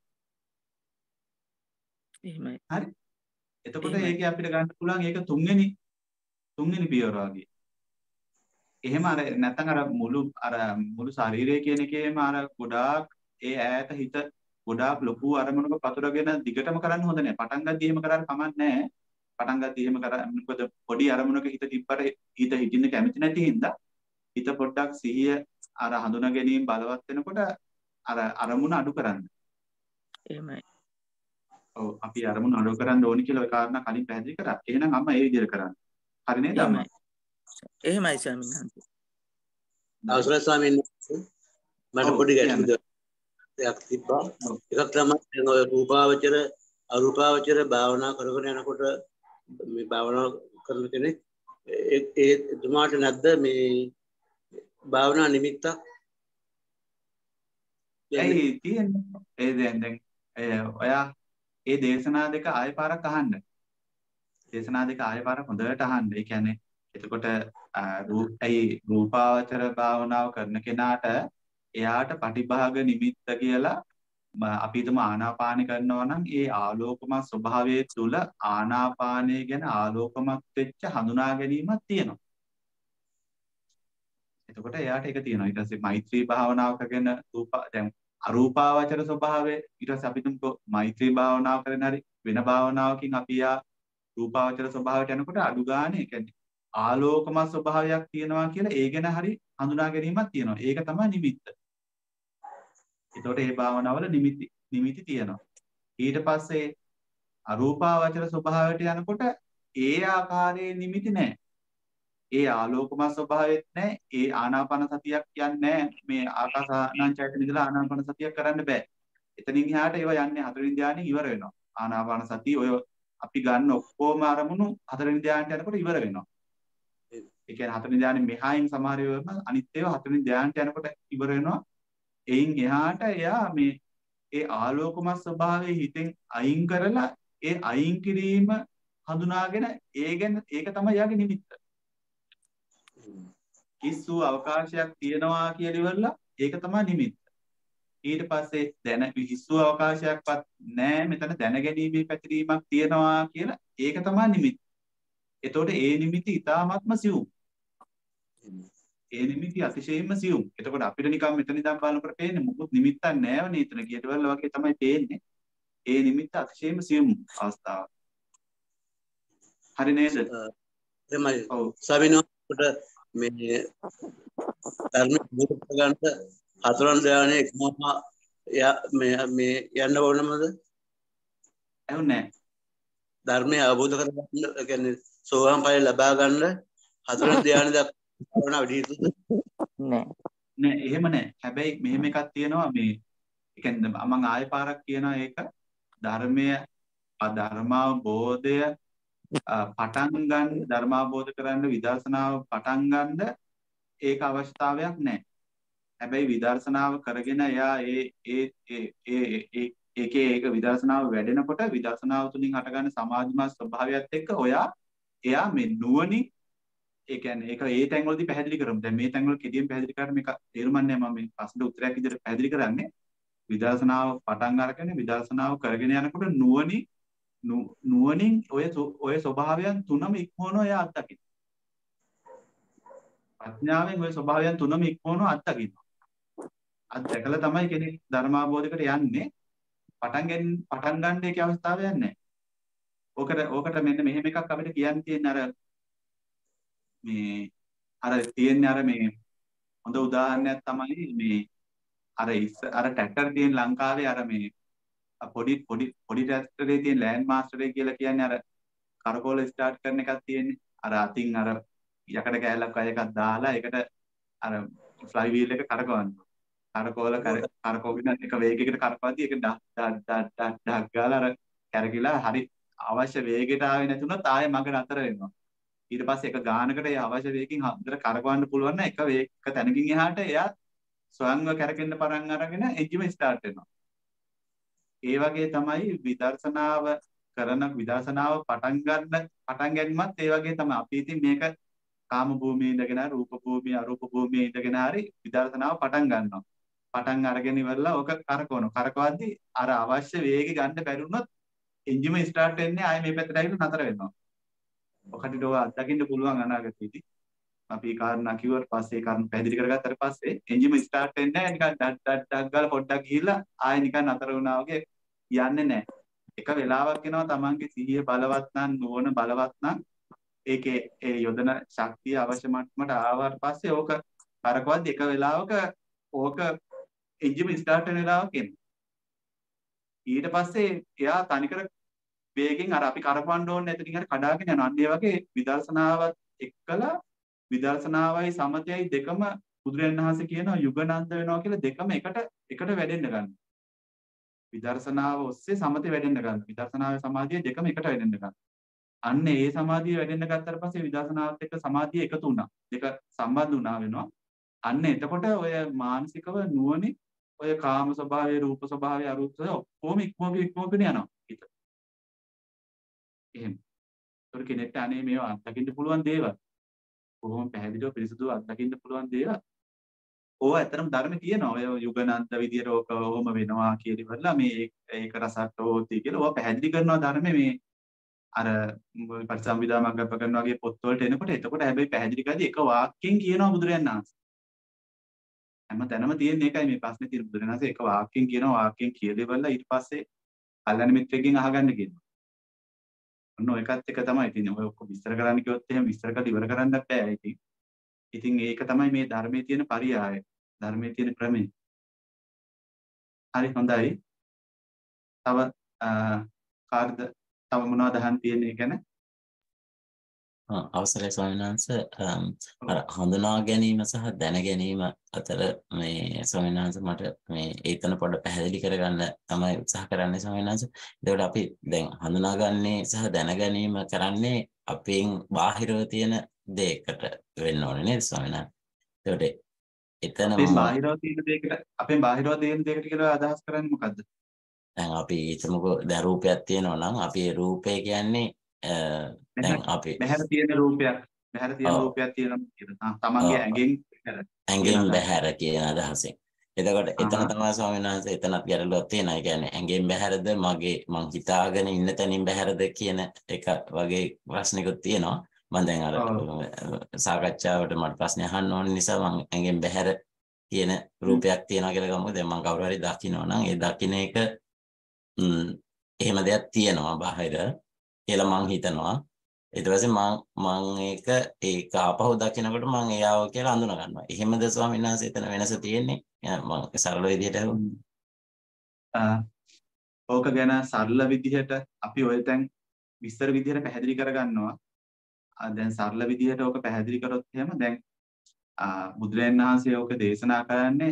Speaker 6: එහෙමයි.
Speaker 2: හරි. එතකොට ඒකේ අපිට ගන්න පුළුවන් ඒක තුන්වෙනි තුන්වෙනි පියවර වගේ. එහෙම අර නැත්නම් අර මුළු අර මුළු ශරීරය කියන එකේම අර ගොඩාක් ඒ ඈත හිත ගොඩාක් ලොකු අරමුණක පතුරගෙන දිගටම කරන්න හොඳ නැහැ. පටන් ගද්දී එහෙම කරාට කමක් නැහැ. පටන් ගද්දී එහෙම කරා මොකද පොඩි අරමුණක හිත තිබ්බට හිත හිටින්න කැමති නැති හින්දා හිත පොඩ්ඩක් සිහිය අර හඳුනා ගැනීම බලවත් වෙනකොට අර අරමුණ අඩු කරන්න.
Speaker 6: එහෙමයි.
Speaker 2: ඔව් අපි අරමුණ අඩු කරන්න ඕනි කියලා ඔය කාරණා කලින් පැහැදිලි කරා. එහෙනම් අම්මා ඒ විදිහට කරන්න. හරි නේද අම්මා?
Speaker 6: එහෙමයි ස්වාමීන් වහන්සේ.
Speaker 7: අවසරයි ස්වාමීන් වහන්සේ. මට පොඩි ගැටලුවක් තිබ්බා. එකක් තමයි දැන් ඔය රූපාවචර අරූපාවචර භාවනා කරගෙන යනකොට මේ භාවනා කරන කෙනෙක් ඒ ඒ එතුමාට නැද්ද මේ භාවනා නිමිත්තක්?
Speaker 2: ඇයි තියෙන්නේ? ඒ දැන් දැන් ඔයා ඒ දේශනා දෙක ආයෙ පාරක් අහන්න. දේශනා දෙක ආයෙ පාරක් හොඳට අහන්න. ඒ කියන්නේ එතකොට ඇයි රූපාවචර භාවනාව කරන කෙනාට එයාට පටිභාග නිමිත්ත කියලා අපි හිතමු ආනාපාන කරනවා නම් ඒ ආලෝකමත් ස්වභාවයේ තුල ආනාපානය ගැන ආලෝකමත් වෙච්ච හඳුනා ගැනීමක් තියෙනවා. එතකොට එයාට ඒක තියෙනවා. ඊට පස්සේ මෛත්‍රී භාවනාව කරගෙන රූප දැන් අරූපාවචර ස්වභාවය ඊට පස්සේ අපි තුමුකෝ මෛත්‍රී භාවනාව කරන හරි වෙන භාවනාවකින් අපි යා රූපාවචර ස්වභාවයට යනකොට අඩු ගානේ ඒ කියන්නේ ආලෝකමත් ස්වභාවයක් තියෙනවා කියලා ඒ ගැන හරි හඳුනා ගැනීමක් තියෙනවා. ඒක තමයි නිමිත්ත. එතකොට මේ භාවනාවල නිමිති නිමිති තියෙනවා. ඊට පස්සේ අරූපාවචර ස්වභාවයට යනකොට ඒ ආකාරයේ නිමිති නැහැ. ඒ ආලෝකමත් ස්වභාවයත් නැහැ. ඒ ආනාපාන සතියක් කියන්නේ මේ ආකාසානංචයට නිදලා ආනාපාන සතියක් කරන්න බෑ. එතනින් එහාට ඒවා යන්නේ හතරවෙනි ධානයෙන් ඉවර වෙනවා. ආනාපාන සතිය ඔය අපි ගන්න ඔක්කොම අරමුණු හතරවෙනි ධානයට යනකොට ඉවර වෙනවා. ඒ කියන්නේ හතරවෙනි ධානයෙන් මෙහායින් සමහර ඒවා අනිත් ඒවා හතරවෙනි ධානයට යනකොට ඉවර වෙනවා. එයින් එහාට එයා මේ ඒ ආලෝකමත් ස්වභාවයේ හිතෙන් අයින් කරලා ඒ අයින් කිරීම හඳුනාගෙන ඒ ගැන ඒක තමයි යාගේ නිමිත්ත. කිස්සු අවකාශයක් තියෙනවා කියලා ඉවරලා ඒක තමයි නිමිත්ත. ඊට පස්සේ දැන කිස්සු අවකාශයක්වත් නැහැ මෙතන දැනගැනීමේ පැතිරීමක් තියෙනවා කියලා ඒක තමයි නිමිත්ත. එතකොට ඒ නිමිති ඊටාත්ම සියුම්. ඒ නිමිති අතිශයින්ම සියුම්. එතකොට අපිට නිකන් මෙතන ඉඳන් බලනකොට පේන්නේ මොකුත් නිමිත්තක් නැවනේ එතන කියටවල වගේ තමයි පේන්නේ. ඒ නිමිත්ත අතිශයින්ම සියුම් අවස්ථාවක්. හරි නේද?
Speaker 7: එහෙමයි. ඔව්. සවිනෝට මේ ධර්ම බුදු ගන්න හතරන් ධානයේ එකම මේ මේ යන්න ඕනමද?
Speaker 2: ඇහුන්නේ නැහැ.
Speaker 7: ධර්මය අවබෝධ කරගන්න කියන්නේ සෝවාන් ඵලය ලබා ගන්න හතරන් ධානය දක්වන විදිහට
Speaker 6: නෑ
Speaker 2: නෑ එහෙම නෑ. හැබැයි මෙහෙම එකක් තියෙනවා මේ ඒ කියන්නේ මම ආයෙ පාරක් කියනවා ඒක ධර්මය ධර්මාවබෝධය පටන් ගන්න ධර්මාවබෝධ කරන්න විදර්ශනාව පටන් ගන්න ඒක අවශ්‍යතාවයක් නැහැ. හැබැයි විදර්ශනාව කරගෙන එයා ඒ ඒ ඒ ඒ ඒකේ ඒක විදර්ශනාව වැඩෙනකොට විදර්ශනාව තුලින් හටගන්න සමාධිමත් ස්වභාවයත් එක්ක ඔයා එයා මේ නුවණින් ඒ කියන්නේ ඒක ඒ තැන්වලදී පැහැදිලි කරමු. දැන් මේ තැන්වල කෙටියෙන් පැහැදිලි කරන්න මේක තේරුම්න්නේ මම මේ ප්‍රශ්න උත්තරයක් විදිහට පැහැදිලි කරන්නේ. විදර්ශනාව පටන් අරගෙන විදර්ශනාව කරගෙන යනකොට නුවණින් නුවණින් ඔය ඔය ස්වභාවයන් තුනම ඉක්මවනවා එයා අත්දකින්න. ප්‍රඥාවෙන් ඔය ස්වභාවයන් තුනම ඉක්මවනවා අත්දකින්න. අත්දැකලා තමයි කෙනෙක් ධර්මාභෝධයකට යන්නේ. පටන් ගන්න පටන් ගන්න ඒකේ අවස්ථාවක් නැහැ. ඕකට ඕකට මෙන්න මෙහෙම එකක් අපිට කියන්න තියෙන අර මේ අර තියෙන්නේ අර මේ හොඳ උදාහරණයක් තමයි මේ අර ඉස්ස අර ට්‍රැක්ටර් තියෙන ලංකාවේ අර මේ පොඩි පොඩි පොඩි ට්‍රැක්ටරේ තියෙන ලෑන්ඩ් මාස්ටරේ කියලා කියන්නේ අර කරකෝල ස්ටාර්ට් කරන එකක් තියෙන්නේ. අර අතින් අර යකඩ කෑල්ලක් වගේ එකක් දාලා ඒකට අර ෆ්ලයි වීල් එක කරකවනවා. කරකෝල කරකෝගෙන එක වේගයකට කරකවද්දී ඒක ඩක් ඩක් ඩක් ඩක් ඩක් ගාලා අර කැරකිලා හරි අවශ්‍ය වේගයට ආවේ නැතුණත් ආයෙ මග නතර වෙනවා. ඊට පස්සේ එක ගානකට ඒ අවශ්‍ය වේගකින් හතර කරකවන්න පුළුවන් නම් එක වේග එක තැනකින් එහාට එයා ස්වයංව කැරකෙන්න පටන් අරගෙන එන්ජිම ස්ටාර්ට් වෙනවා. ඒ වගේ තමයි විදර්ශනාව කරන විදර්ශනාව පටන් ගන්න පටන් ගැනීමත් ඒ වගේ තමයි. අපි ඉතින් මේක කාම භූමියේ ඉඳගෙන රූප භූමිය අරූප භූමියේ ඉඳගෙන හරි විදර්ශනාව පටන් ගන්නවා. පටන් අරගෙන ඉවරලා ඕක කරකවනවා. කරකවද්දී අර අවශ්‍ය වේගෙ ගන්න බැරි වුණොත් එන්ජිම ස්ටාර්ට් වෙන්නේ ආයේ මේ පැත්තට ඇවිල්ලා නතර වෙනවා. ඔකට ඔය අත්දකින්න පුළුවන් අනාගතයේදී. අපි කාරණා කිව්වට පස්සේ කාරණා පැහැදිලි කරගත්තාට පස්සේ එන්ජිම ස්ටාර්ට් වෙන්නේ නැහැ. නිකන් ඩක් ඩක් ඩක් ගාලා පොඩ්ඩක් ගිහිල්ලා ආයෙ නිකන් නතර වුණා වගේ යන්නේ නැහැ. එක වෙලාවක් එනවා තමන්ගේ සිහිය බලවත් නම් නුවණ බලවත් නම් ඒකේ ඒ යොදන ශක්තිය අවශ්‍ය මට්ටමට ආවට පස්සේ ඕක කරකවද්දි එක වෙලාවක ඕක එන්ජිම ස්ටාර්ට් වෙන වෙලාවක එනවා. ඊට පස්සේ එයා තනිකර වේගෙන් අර අපි කරපවන්න ඕනේ නැතිනම් හරි කඩාගෙන යනවා. අන්න ඒ වගේ විදර්ශනාවත් එක්කලා විදර්ශනාවයි සමතයයි දෙකම බුදුරජාණන් වහන්සේ කියනවා යුගනන්ද වෙනවා කියලා දෙකම එකට එකට වැඩෙන්න ගන්න. විදර්ශනාව ඔස්සේ සමතේ වැඩෙන්න ගන්න. විදර්ශනාවේ සමාධිය දෙකම එකට වැඩෙන්න ගන්න. අන්න ඒ සමාධිය වැඩෙන්න ගත්තට පස්සේ විදර්ශනාවත් එක්ක සමාධිය එකතු වුණා. දෙක සම්බන්ධ වුණා වෙනවා. අන්න එතකොට ඔය මානසිකව නුවණින් ඔය කාම ස්වභාවය, රූප ස්වභාවය, අරූප ස්වභාවය ඔක්කොම ඉක්මවගෙන ඉක්මවගෙන යනවා. හිත. එහෙම. ඒතර කෙනෙක්ට අනේ මේවා අත්දකින්න පුළුවන් දේවල්. කොහොම පැහැදිලිව පිරිසුදුව අත්දකින්න පුළුවන් දේවල්. ඕවා ඇත්තටම ධර්මයේ තියෙනවා. ඔය යුගනන්ත විදියට ඕක ඔහොම වෙනවා කියලා මේ ඒක රසට හොති කියලා ඕවා පැහැදිලි කරනවා ධර්මයේ මේ අර පරිසම්විදා මග්ගප්ප කරනවා වගේ පොත්වලට එනකොට එතකොට හැබැයි පැහැදිලි කරදී එක වාක්‍යයෙන් කියනවා බුදුරයන් වහන්සේ. හැම තැනම තියෙන එකයි මේ ප්‍රශ්නේ තියෙන බුදුරයන් වහන්සේ එක වාක්‍යයෙන් කියනවා වාක්‍යයෙන් කියලෙවලා ඊට පස්සේ කල්යනා මිත්‍රෙක්ගෙන් අහගන්න කියනවා. ඔන්න ඔයකත් එක තමයි. ඉතින් ඔය ඔක්කොම විස්තර කරන්න කිව්වොත් එහෙම විස්තර කරලා ඉවර කරන්නත් බෑ. ඉතින් ඉතින් ඒක තමයි මේ ධර්මයේ තියෙන පරියාය. ධර්මයේ තියෙන ක්‍රමය. හරි හොඳයි. තව කාර්ද තව මොනවද අහන්න තියෙන්නේ ගැන?
Speaker 1: අවසරයි ස්වාමීන් වහන්සේ. අර හඳුනා ගැනීම සහ දැන ගැනීම අතර මේ ස්වාමීන් වහන්සේ මට මේ ඒතන පොඩ්ඩ පැහැදිලි කරගන්න තමයි උත්සාහ කරන්නේ ස්වාමීන් වහන්සේ. ඒකට අපි දැන් හඳුනාගන්නේ සහ දැන ගැනීම කරන්නේ අපෙන් බාහිරව තියෙන දෙයකට වෙන්න ඕනේ නේද ස්වාමීන් වහන්සේ? ඒකට එතන
Speaker 2: අපෙන් බාහිරව තියෙන දෙයකට අපෙන් බාහිරව තියෙන දෙයකට කියලා අදහස් කරන්නේ මොකද්ද?
Speaker 1: දැන් අපි හිතමුකෝ දැන් රූපයක් තියෙනවා නම් අපි ඒ රූපය කියන්නේ දැන් අපි
Speaker 2: බහැර තියෙන රූපයක් බහැර තියෙන රූපයක් තියෙනවා කියලා. තමන්ගේ ඇඟෙන්
Speaker 1: ඇඟෙන් බහැර කියන අදහසෙන්. එතකොට එතන තමයි ස්වාමීන් වහන්සේ එතනත් ගැටලුවක් තියෙනවා. ඒ කියන්නේ ඇඟෙන් බහැරද මගේ මං හිතාගෙන ඉන්න තැනින් බහැරද කියන එක වගේ ප්‍රශ්නිකුත් තියෙනවා. මම දැන් අර සාකච්ඡාවට මට ප්‍රශ්න අහන්න ඕන නිසා මං ඇඟෙන් බහැර කියන රූපයක් තියෙනවා කියලා ගමු. දැන් මං කවුරු හරි දකිනවා නම් ඒ දකින්න එක එහෙම දෙයක් තියෙනවා බාහිර කියලා මං හිතනවා. ඊට පස්සේ මං මං ඒක ඒක ආපහු දකිනකොට මං එයාව කියලා අඳුන ගන්නවා. එහෙමද ස්වාමීන් වහන්සේ එතන වෙනස තියෙන්නේ? මං සරල විදිහට
Speaker 2: අහුවා. ඕක ගැන සරල විදිහට අපි ඔය දැන් විස්තර විදිහට පැහැදිලි කරගන්නවා. දැන් සරල විදිහට ඕක පැහැදිලි කරොත් එහෙම දැන් බුදුරජාණන් වහන්සේ ඕක දේශනා කරන්නේ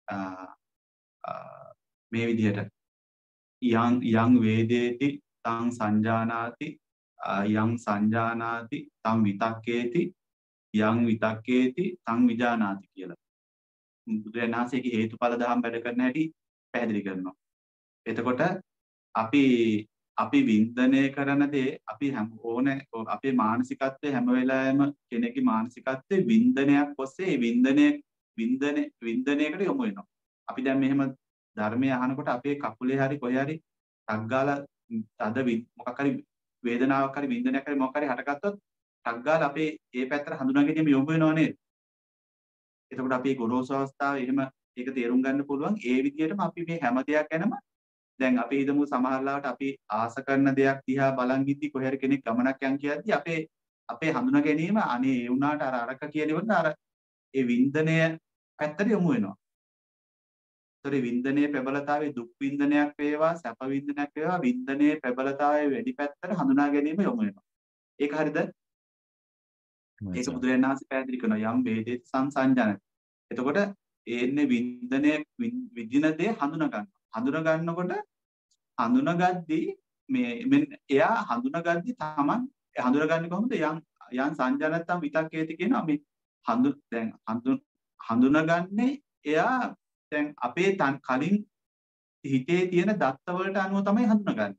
Speaker 2: මේ විදිහට යං යං වේදේති තං සංජානාති යං සංජානාති තං විතක්කේති යං විතක්කේති තං විජානාති කියලා. බුදුරජාණන් වහන්සේගේ හේතුඵල දහම් වැඩ කරන හැටි පැහැදිලි කරනවා. එතකොට අපි අපි වින්දනය කරන දේ අපි හැම ඕනේ අපේ මානසිකත්වයේ හැම වෙලාවෙම කෙනෙකුගේ මානසිකත්වයේ වින්දනයක් ඔස්සේ වින්දනය වින්දන වින්දනයකට යොමු වෙනවා. අපි දැන් මෙහෙම ධර්මය අහනකොට අපේ කකුලේ හරි කොහේ හරි ටක් ගාලා තද මොකක් හරි වේදනාවක් හරි වින්දනයක් හරි මොකක් හරි හටගත්තොත් ටක් ගාලා අපේ ඒ පැත්තට හඳුනා ගැනීම යොමු වෙනව නේද? එතකොට අපි ගොරෝසු අවස්ථාවේ එහෙම ඒක තේරුම් ගන්න පුළුවන්. ඒ විදිහටම අපි මේ හැම දෙයක් ගැනම දැන් අපි හිතමු සමහරවිට අපි ආස කරන දෙයක් දිහා බලන් ඉද්දි කොහේ හරි කෙනෙක් ගමනක් යන් කියද්දි අපේ අපේ හඳුනා ගැනීම අනේ ඒ වුණාට අර අරක කියනකොට අර ඒ වින්දනය පැත්තට යොමු වෙනවා. ඒතර වින්දනයේ ප්‍රබලතාවයේ දුක් වින්දනයක් වේවා සැප වින්දනයක් වේවා වින්දනයේ ප්‍රබලතාවයේ වැඩි පැත්තට හඳුනා ගැනීම යොමු වෙනවා. ඒක හරිද? ඒක බුදුරජාණන් වහන්සේ පැහැදිලි කරනවා යම් වේදේ සංසංජන. එතකොට ඒන්නේ වින්දනයේ විදින දේ හඳුනා ගන්න. හඳුනා ගන්නකොට හඳුනාගද්දී මේ මෙන්න එයා හඳුනාගද්දී තමන් හඳුනාගන්නේ කොහොමද? යම් යම් සංජානත්තම් විතක්කේති කියනවා මේ හඳු දැන් හඳුනාගන්නේ එයා දැන් අපේ තන් කලින් හිතේ තියෙන දත්ත වලට අනුව තමයි හඳුනාගන්නේ.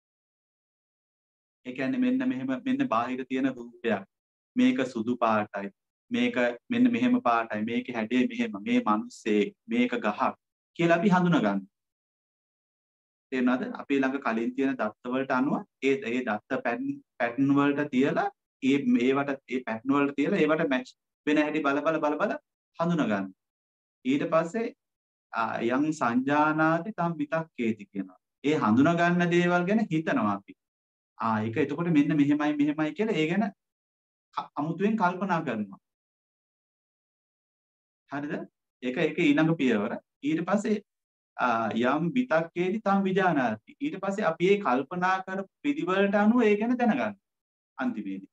Speaker 2: ඒ කියන්නේ මෙන්න මෙහෙම මෙන්න බාහිර තියෙන රූපයක්. මේක සුදු පාටයි. මේක මෙන්න මෙහෙම පාටයි. මේකේ හැඩය මෙහෙම. මේ මිනිස්සේ මේක ගහක් කියලා අපි හඳුනාගන්නවා. තේරුණාද? අපි ළඟ කලින් තියෙන දත්ත වලට අනුව ඒ ඒ දත්ත පැටර්න් වලට තියලා ඒ මේවට ඒ පැටර්න් වලට තියලා ඒවට මැච් වෙන හැටි බල බල බල බල හඳුනාගන්න. ඊට පස්සේ යම් සංජානාති තම් විතක්කේති කියනවා. ඒ හඳුනා ගන්න දේවල් ගැන හිතනවා අපි. ආ ඒක එතකොට මෙන්න මෙහෙමයි මෙහෙමයි කියලා ඒ ගැන අමුතුවෙන් කල්පනා කරනවා. හරිද? ඒක ඒක ඊළඟ පියවර. ඊට පස්සේ යම් විතක්කේති තම් විජානාති. ඊට පස්සේ අපි මේ කල්පනා කරපු පිළිවෙලට අනුව ඒ ගැන දැනගන්න. අන්තිමේදී.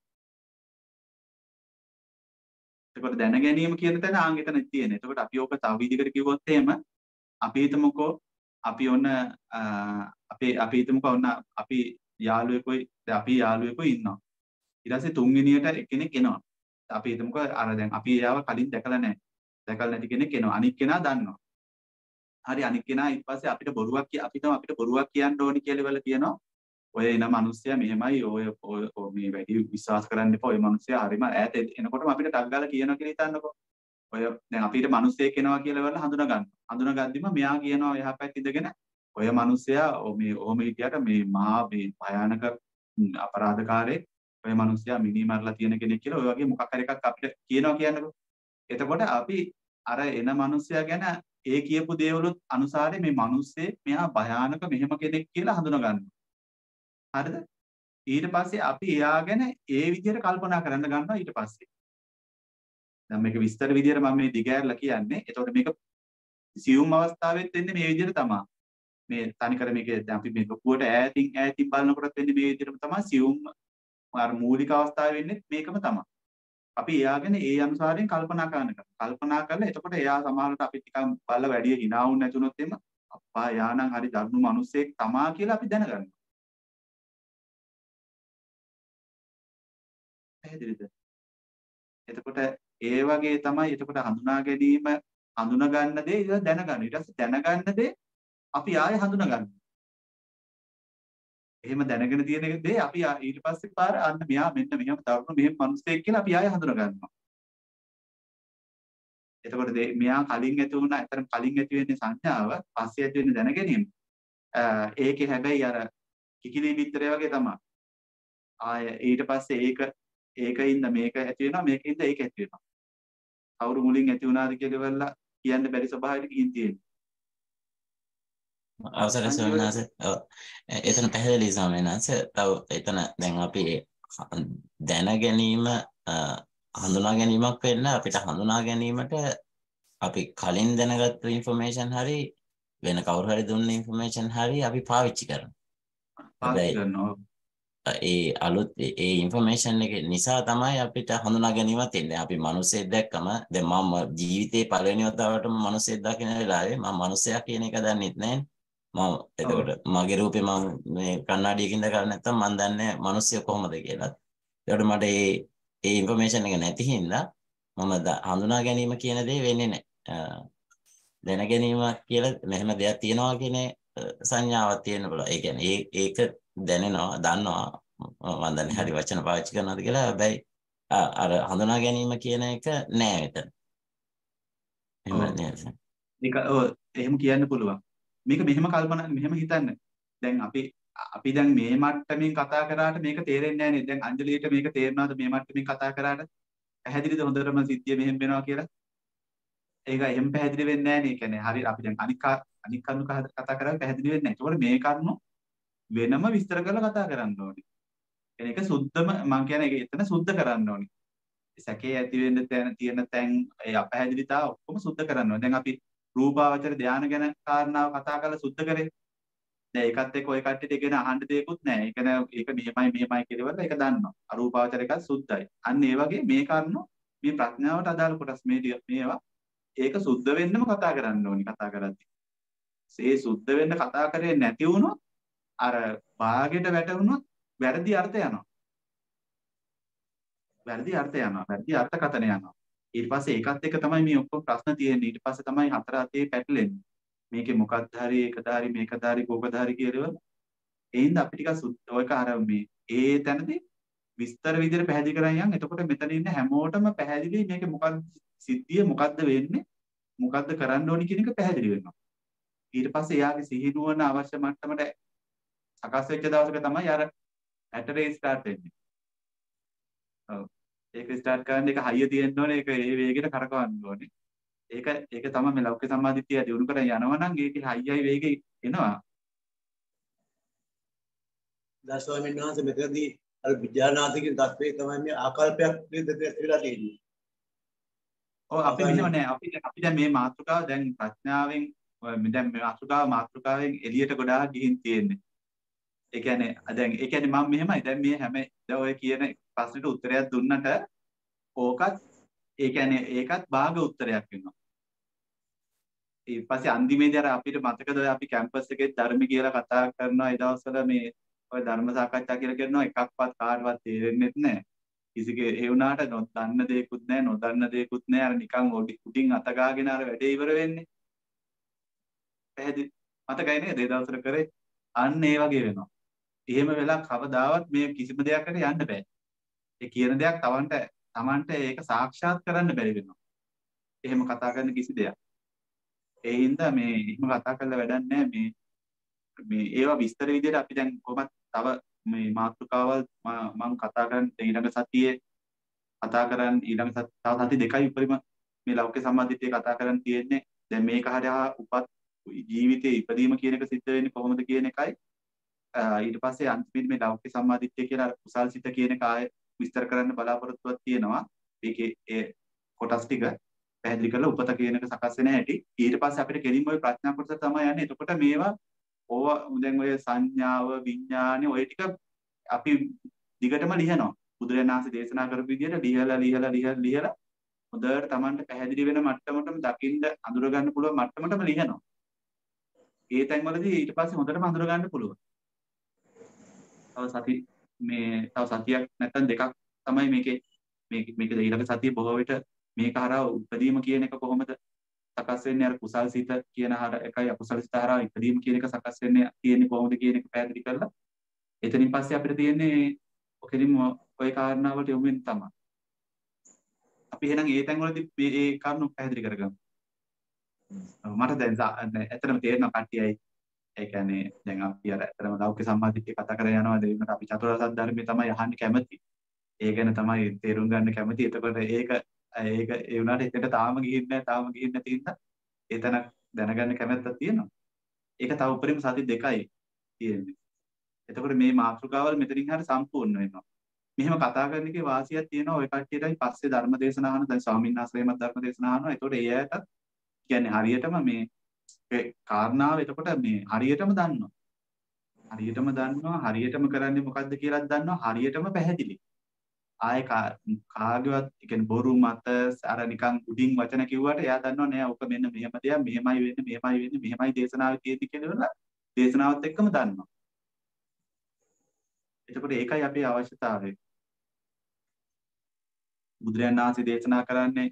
Speaker 2: එතකොට දැන ගැනීම කියන තැන ආන් එතන තියෙන. එතකොට අපි ඕක තව විදිහකට කිව්වොත් එහෙම අපි හිතමුකෝ අපි ඔන්න අපේ අපි හිතමුකෝ ඔන්න අපි යාළුවෙකුයි දැන් අපි යාළුවෙකුයි ඉන්නවා. ඊට පස්සේ තුන්වෙනියට එක්කෙනෙක් එනවා. අපි හිතමුකෝ අර දැන් අපි එයාව කලින් දැකලා නැහැ. දැකලා නැති කෙනෙක් එනවා. අනික් කෙනා දන්නවා. හරි අනික් කෙනා ඊට පස්සේ අපිට බොරුවක් කිය අපි තමයි අපිට බොරුවක් කියන්න ඕනි කියලා වල කියනවා. ඔය එන මිනිස්සයා මෙහෙමයි ඔය ඔය මේ වැඩි විශ්වාස කරන්න එපා. ඔය මිනිස්සයා හරිම ඈත එනකොටම අපිට ටක් ගාලා කියනවා කියලා හිතන්නකෝ. ඔය දැන් අපිට මිනිස්සෙක් එනවා කියලා වල හඳුනා ගන්න. හඳුනාගද්දිම මෙයා කියනවා එහා පැත්තේ ඉඳගෙන ඔය මිනිස්සයා මේ ඔහොම හිටියට මේ මහා මේ භයානක අපරාධකාරයෙක් ඔය මිනිස්සයා මිනි මරලා තියෙන කෙනෙක් කියලා ඔය වගේ මොකක් හරි එකක් අපිට කියනවා කියන්නකෝ. එතකොට අපි අර එන මිනිස්සයා ගැන ඒ කියපු දේවලුත් අනුසාරයෙන් මේ මිනිස්සේ මෙයා භයානක මෙහෙම කෙනෙක් කියලා හඳුනා ගන්නවා. හරිද? ඊට පස්සේ අපි එයා ගැන ඒ විදිහට කල්පනා කරන්න ගන්නවා ඊට පස්සේ. දැන් මේක විස්තර විදිහට මම මේ දිගහැරලා කියන්නේ. එතකොට මේක සියුම් අවස්ථාවෙත් වෙන්නේ මේ විදිහට තමයි. මේ තනිකර මේක දැන් අපි මේ ලොකුවට ඈතින් ඈතින් බලනකොටත් වෙන්නේ මේ විදිහටම තමයි. සියුම් අර මූලික අවස්ථාවේ වෙන්නේ මේකම තමයි. අපි එයා ගැන ඒ අනුසාරයෙන් කල්පනා කරන්න කරනවා. කල්පනා කරලා එතකොට එයා සමහරවිට අපි ටිකක් බලලා වැඩි hina වුන් නැතුනොත් එන්න අප්පා එයා නම් හරි දරුණු මිනිස්සෙක් තමා කියලා අපි දැනගන්නවා. පැහැදිලිද? එතකොට ඒ වගේ තමයි එතකොට හඳුනා ගැනීම හඳුනා ගන්න දේ ඊට දැනගන්න. ඊට පස්සේ දැනගන්න දේ අපි ආයෙ හඳුනා ගන්නවා. එහෙම දැනගෙන තියෙන දේ අපි ඊට පස්සේ පාර අන්න මෙයා මෙන්න මෙහෙම තරුණ මෙහෙම මිනිස්සෙක් කියලා අපි ආයෙ හඳුනා ගන්නවා. එතකොට මෙයා කලින් ඇති වුණා අතරම කලින් ඇති වෙන්නේ සංඥාව පස්සේ ඇති වෙන්නේ දැන ගැනීම. ඒකේ හැබැයි අර කිකිලි පිටරය වගේ තමයි. ආය ඊට පස්සේ ඒක ඒකින්ද මේක ඇති වෙනවා මේකින්ද ඒක ඇති වෙනවා. කවුරු මුලින් ඇති වුණාද කියලා වෙලා කියන්න බැරි ස්වභාවයකට ගිහින් තියෙනවා.
Speaker 1: අවසරයි ස්වාමීන් වහන්සේ. එතන පැහැදිලි ස්වාමීන් වහන්සේ. තව එතන දැන් අපි දැන ගැනීම හඳුනා ගැනීමක් වෙන්න අපිට හඳුනා ගැනීමට අපි කලින් දැනගත්තු ඉන්ෆර්මේෂන් හරි වෙන කවුරු හරි දුන්න ඉන්ෆර්මේෂන් හරි අපි පාවිච්චි කරනවා.
Speaker 2: පාවිච්චි කරනවා.
Speaker 1: ඒ අලුත් ඒ ඉන්ෆර්මේෂන් එක නිසා තමයි අපිට හඳුනා ගැනීමක් තියෙන්නේ. අපි මිනිස්සෙක් දැක්කම දැන් මම ජීවිතේ පළවෙනි වතාවටම මිනිස්සෙක් දකින වෙලාවේ මම මිනිසයා කියන එක දන්නෙත් නැහැ. මම එතකොට මගේ රූපේ මම මේ කණ්ණාඩියකින් දැකලා නැත්තම් මම දන්නේ මිනිස්සයා කොහොමද කියලා. ඒකට මට ඒ ඒ ඉන්ෆර්මේෂන් එක නැති හින්දා මම හඳුනා ගැනීම කියන දේ වෙන්නේ නැහැ. දැන ගැනීම කියලා මෙහෙම දෙයක් තියෙනවා කියන සංඥාවක් තියෙන්න පුළුවන්. ඒ කියන්නේ ඒක දැනෙනවා දන්නවා මම දන්නේ හරි වචන පාවිච්චි කරනවාද කියලා. හැබැයි අර හඳුනා ගැනීම කියන එක නෑ මෙතන. එහෙම නේද?
Speaker 2: ඒක ඔව් එහෙම කියන්න පුළුවන්. මේක මෙහෙම කල්පනා මෙහෙම හිතන්න. දැන් අපි අපි දැන් මේ මට්ටමින් කතා කරාට මේක තේරෙන්නේ නැහැ නේද? දැන් අංජලියට මේක තේරෙනවද මේ මට්ටමින් කතා කරාට? පැහැදිලිද හොඳටම සිද්ධිය මෙහෙම වෙනවා කියලා? ඒක එහෙම පැහැදිලි වෙන්නේ නැහැ නේ. කියන්නේ හරි අපි දැන් අනික් අනික් කරුණු කතා කරලා පැහැදිලි වෙන්නේ නැහැ. ඒකෝට මේ කරුණු වෙනම විස්තර කරලා කතා කරන්න ඕනේ. ඒක සුද්ධම මම කියන්නේ ඒක එතන සුද්ධ කරන්න ඕනේ. සැකේ ඇති වෙන්න තැන තියෙන තැන් ඒ අපහැදිලිතාව ඔක්කොම සුද්ධ කරන්න ඕනේ. දැන් අපි රූපාවචර ධානය ගැන කාරණාව කතා කරලා සුද්ධ කරේ. දැන් ඒකත් එක්ක ඔය කට්ටියට ඉගෙන අහන්න දෙයක්වත් නැහැ. ඒක නෑ ඒක මෙහෙමයි මෙහෙමයි කියලා ඒක දන්නවා. අරූපාවචර එකත් සුද්ධයි. අන්න ඒ වගේ මේ කරුණු මේ ප්‍රඥාවට අදාළ කොටස් මේ මේවා ඒක සුද්ධ වෙන්නම කතා කරන්න ඕනේ කතා කරද්දී. ඒ සුද්ධ වෙන්න කතා කරේ නැති වුණොත් අර භාගයට වැටුණොත් වැරදි අර්ථ යනවා. වැරදි අර්ථ යනවා. වැරදි අර්ථකථන යනවා. ඊට පස්සේ ඒකත් එක්ක තමයි මේ ඔක්කොම ප්‍රශ්න තියෙන්නේ. ඊට පස්සේ තමයි හතර අතේ පැටලෙන්නේ. මේකේ මොකක්ද හරි ඒකද හරි මේකද හරි කෝකද හරි කියලා. ඒ හින්දා අපි ටිකක් සුද්ධ ඔයක අර මේ ඒ තැනදී විස්තර විදිහට පැහැදිලි කරන් යන්. එතකොට මෙතන ඉන්න හැමෝටම පැහැදිලි මේක මොකක්ද සිද්ධිය මොකක්ද වෙන්නේ මොකක්ද කරන්න ඕනි කියන එක පැහැදිලි වෙනවා. ඊට පස්සේ එයාගේ සිහිනුවන අවශ්‍ය මට්ටමට සකස් වෙච්ච දවසක තමයි අර ඇටරේ ස්ටාර්ට් වෙන්නේ. ඔව්. ඒක ස්ටාර්ට් කරන්න එක හයිය තියෙන්න ඕනේ. ඒක ඒ වේගෙට කරකවන්න ඕනේ. ඒක ඒක තමයි මේ ලෞකික සම්මාදිට්ඨිය දිනු කරගෙන යනවා නම් ඒකේ හයියයි වේගෙ එනවා.
Speaker 7: දැන් ස්වාමීන් වහන්සේ මෙතනදී අර විඥානාතිකින් තත්ත්වයේ තමයි මේ ආකල්පයක් දෙක වෙලා තියෙන්නේ.
Speaker 2: ඔව් අපි මෙහෙම නෑ. අපි අපි දැන් මේ මාතෘකාව දැන් ප්‍රඥාවෙන් දැන් මේ මාතෘකාව මාතෘකාවෙන් එළියට ගොඩාක් ගිහින් තියෙන්නේ. ඒ කියන්නේ දැන් ඒ කියන්නේ මම මෙහෙමයි දැන් මේ හැම දැන් ඔය කියන ප්‍රශ්නෙට උත්තරයක් දුන්නට ඕකත් ඒ කියන්නේ ඒකත් භාග උත්තරයක් වෙනවා. ඊට පස්සේ අන්තිමේදී අර අපිට මතකද අපි කැම්පස් එකේ ධර්ම කියලා කතා කරනවා ඒ දවස්වල මේ ඔය ධර්ම සාකච්ඡා කියලා කරනවා එකක්වත් කාටවත් තේරෙන්නේ නැහැ. කිසිගේ ඒ වුණාට නොදන්න දෙයක්වත් නැහැ නොදන්න දෙයක්වත් නැහැ අර නිකන් උඩින් අත ගාගෙන අර වැඩේ ඉවර වෙන්නේ. පැහැදිලි මතකයි නේද ඒ දවස්වල කරේ අන්න ඒ වගේ වෙනවා. එහෙම වෙලා කවදාවත් මේ කිසිම දෙයකට යන්න බෑ. ඒ කියන දෙයක් තවන්ට තමන්ට ඒක සාක්ෂාත් කරන්න බැරි වෙනවා. එහෙම කතා කරන කිසි දෙයක්. ඒ හින්දා මේ එහෙම කතා කරලා වැඩක් නැහැ මේ මේ ඒවා විස්තර විදිහට අපි දැන් කොහොමද තව මේ මාතෘකාවල් මම කතා කරන්නේ ඊළඟ සතියේ කතා කරන්නේ ඊළඟ තව සති දෙකයි උපරිම මේ ලෞකික සම්මාදිට්ඨිය කතා කරන්න තියෙන්නේ. දැන් මේක හරියා උපත් ජීවිතේ ඉපදීම කියන එක සිද්ධ වෙන්නේ කොහොමද කියන එකයි ඊට පස්සේ අන්තිමට මේ ලෞකික සම්මාදිට්ඨිය කියලා කුසල් සිත කියන එක ආයෙ විස්තර කරන්න බලාපොරොත්තුවක් තියෙනවා. ඒකේ ඒ කොටස් ටික පැහැදිලි කරලා උපත කියන එක සකස් වෙන හැටි ඊට පස්සේ අපිට කෙලින්ම ওই ප්‍රඥා කොටස තමයි යන්නේ. එතකොට මේවා ඕවා දැන් ඔය සංඥාව විඥානෙ ඔය ටික අපි දිගටම ලියනවා. බුදුරජාණන් වහන්සේ දේශනා කරපු විදිහට ලියලා ලියලා ලියලා ලියලා හොඳට Tamanට පැහැදිලි වෙන මට්ටමටම දකින්න අඳුර ගන්න පුළුවන් මට්ටමටම ලියනවා. ඒ තැන්වලදී ඊට පස්සේ හොඳටම අඳුර ගන්න පුළුවන්. තව සති මේ තව සතියක් නැත්නම් දෙකක් තමයි මේකේ මේක මේක ඊළඟ සතිය බොහෝ විට මේක හරහා උපදීම කියන එක කොහොමද සකස් වෙන්නේ අර කුසල් සිත කියන හර එකයි අකුසල සිත හරහා ඉදීම කියන එක සකස් වෙන්නේ තියෙන්නේ කොහොමද කියන එක පැහැදිලි කරලා එතනින් පස්සේ අපිට තියෙන්නේ ඔකෙදිම ඔය කාරණාවලට යොමු වෙන්න තමයි. අපි එහෙනම් ඒ තැන් වලදී මේ කරුණු පැහැදිලි කරගමු. මට දැන් ඇත්තටම තේරෙනවා කට්ටියයි ඒ කියන්නේ දැන් අපි අර ඇත්තටම ලෞකික සම්මාදිට්ඨිය කතා කරගෙන යනවා දෙන්නට අපි චතුරාර්ය සත්‍ය ධර්මයේ තමයි අහන්න කැමති. ඒ ගැන තමයි තේරුම් ගන්න කැමති. එතකොට ඒක ඒක ඒ වුණාට එතන තාම ගිහින් නැහැ තාම ගිහින් නැති හින්දා එතන දැනගන්න කැමැත්තක් තියෙනවා. ඒක තව උපරිම සති දෙකයි තියෙන්නේ. එතකොට මේ මාතෘකාවල් මෙතනින් හරිය සම්පූර්ණ වෙනවා. මෙහෙම කතා කරන එකේ වාසියක් තියෙනවා. ඔය කට්ටියටයි පස්සේ ධර්ම දේශනා අහන දැන් ස්වාමීන් වහන්සේමත් ධර්ම දේශනා අහනවා. එතකොට ඒ අයටත් කියන්නේ හරියටම මේ ඒ කාරණාව එතකොට මේ හරියටම දන්නවා. හරියටම දන්නවා හරියටම කරන්නේ මොකද්ද කියලාත් දන්නවා. හරියටම පැහැදිලි. ආයේ කාගේවත් කියන්නේ බොරු මත අර නිකන් උඩින් වචන කිව්වට එයා දන්නව නෑ ඔක මෙන්න මෙහෙම දෙයක් මෙහෙමයි වෙන්නේ මෙහෙමයි වෙන්නේ මෙහෙමයි දේශනාවේ තියෙදි කියලා දේශනාවත් එක්කම දන්නවා. එතකොට ඒකයි අපේ අවශ්‍යතාවය. බුදුරජාණන් වහන්සේ දේශනා කරන්නේ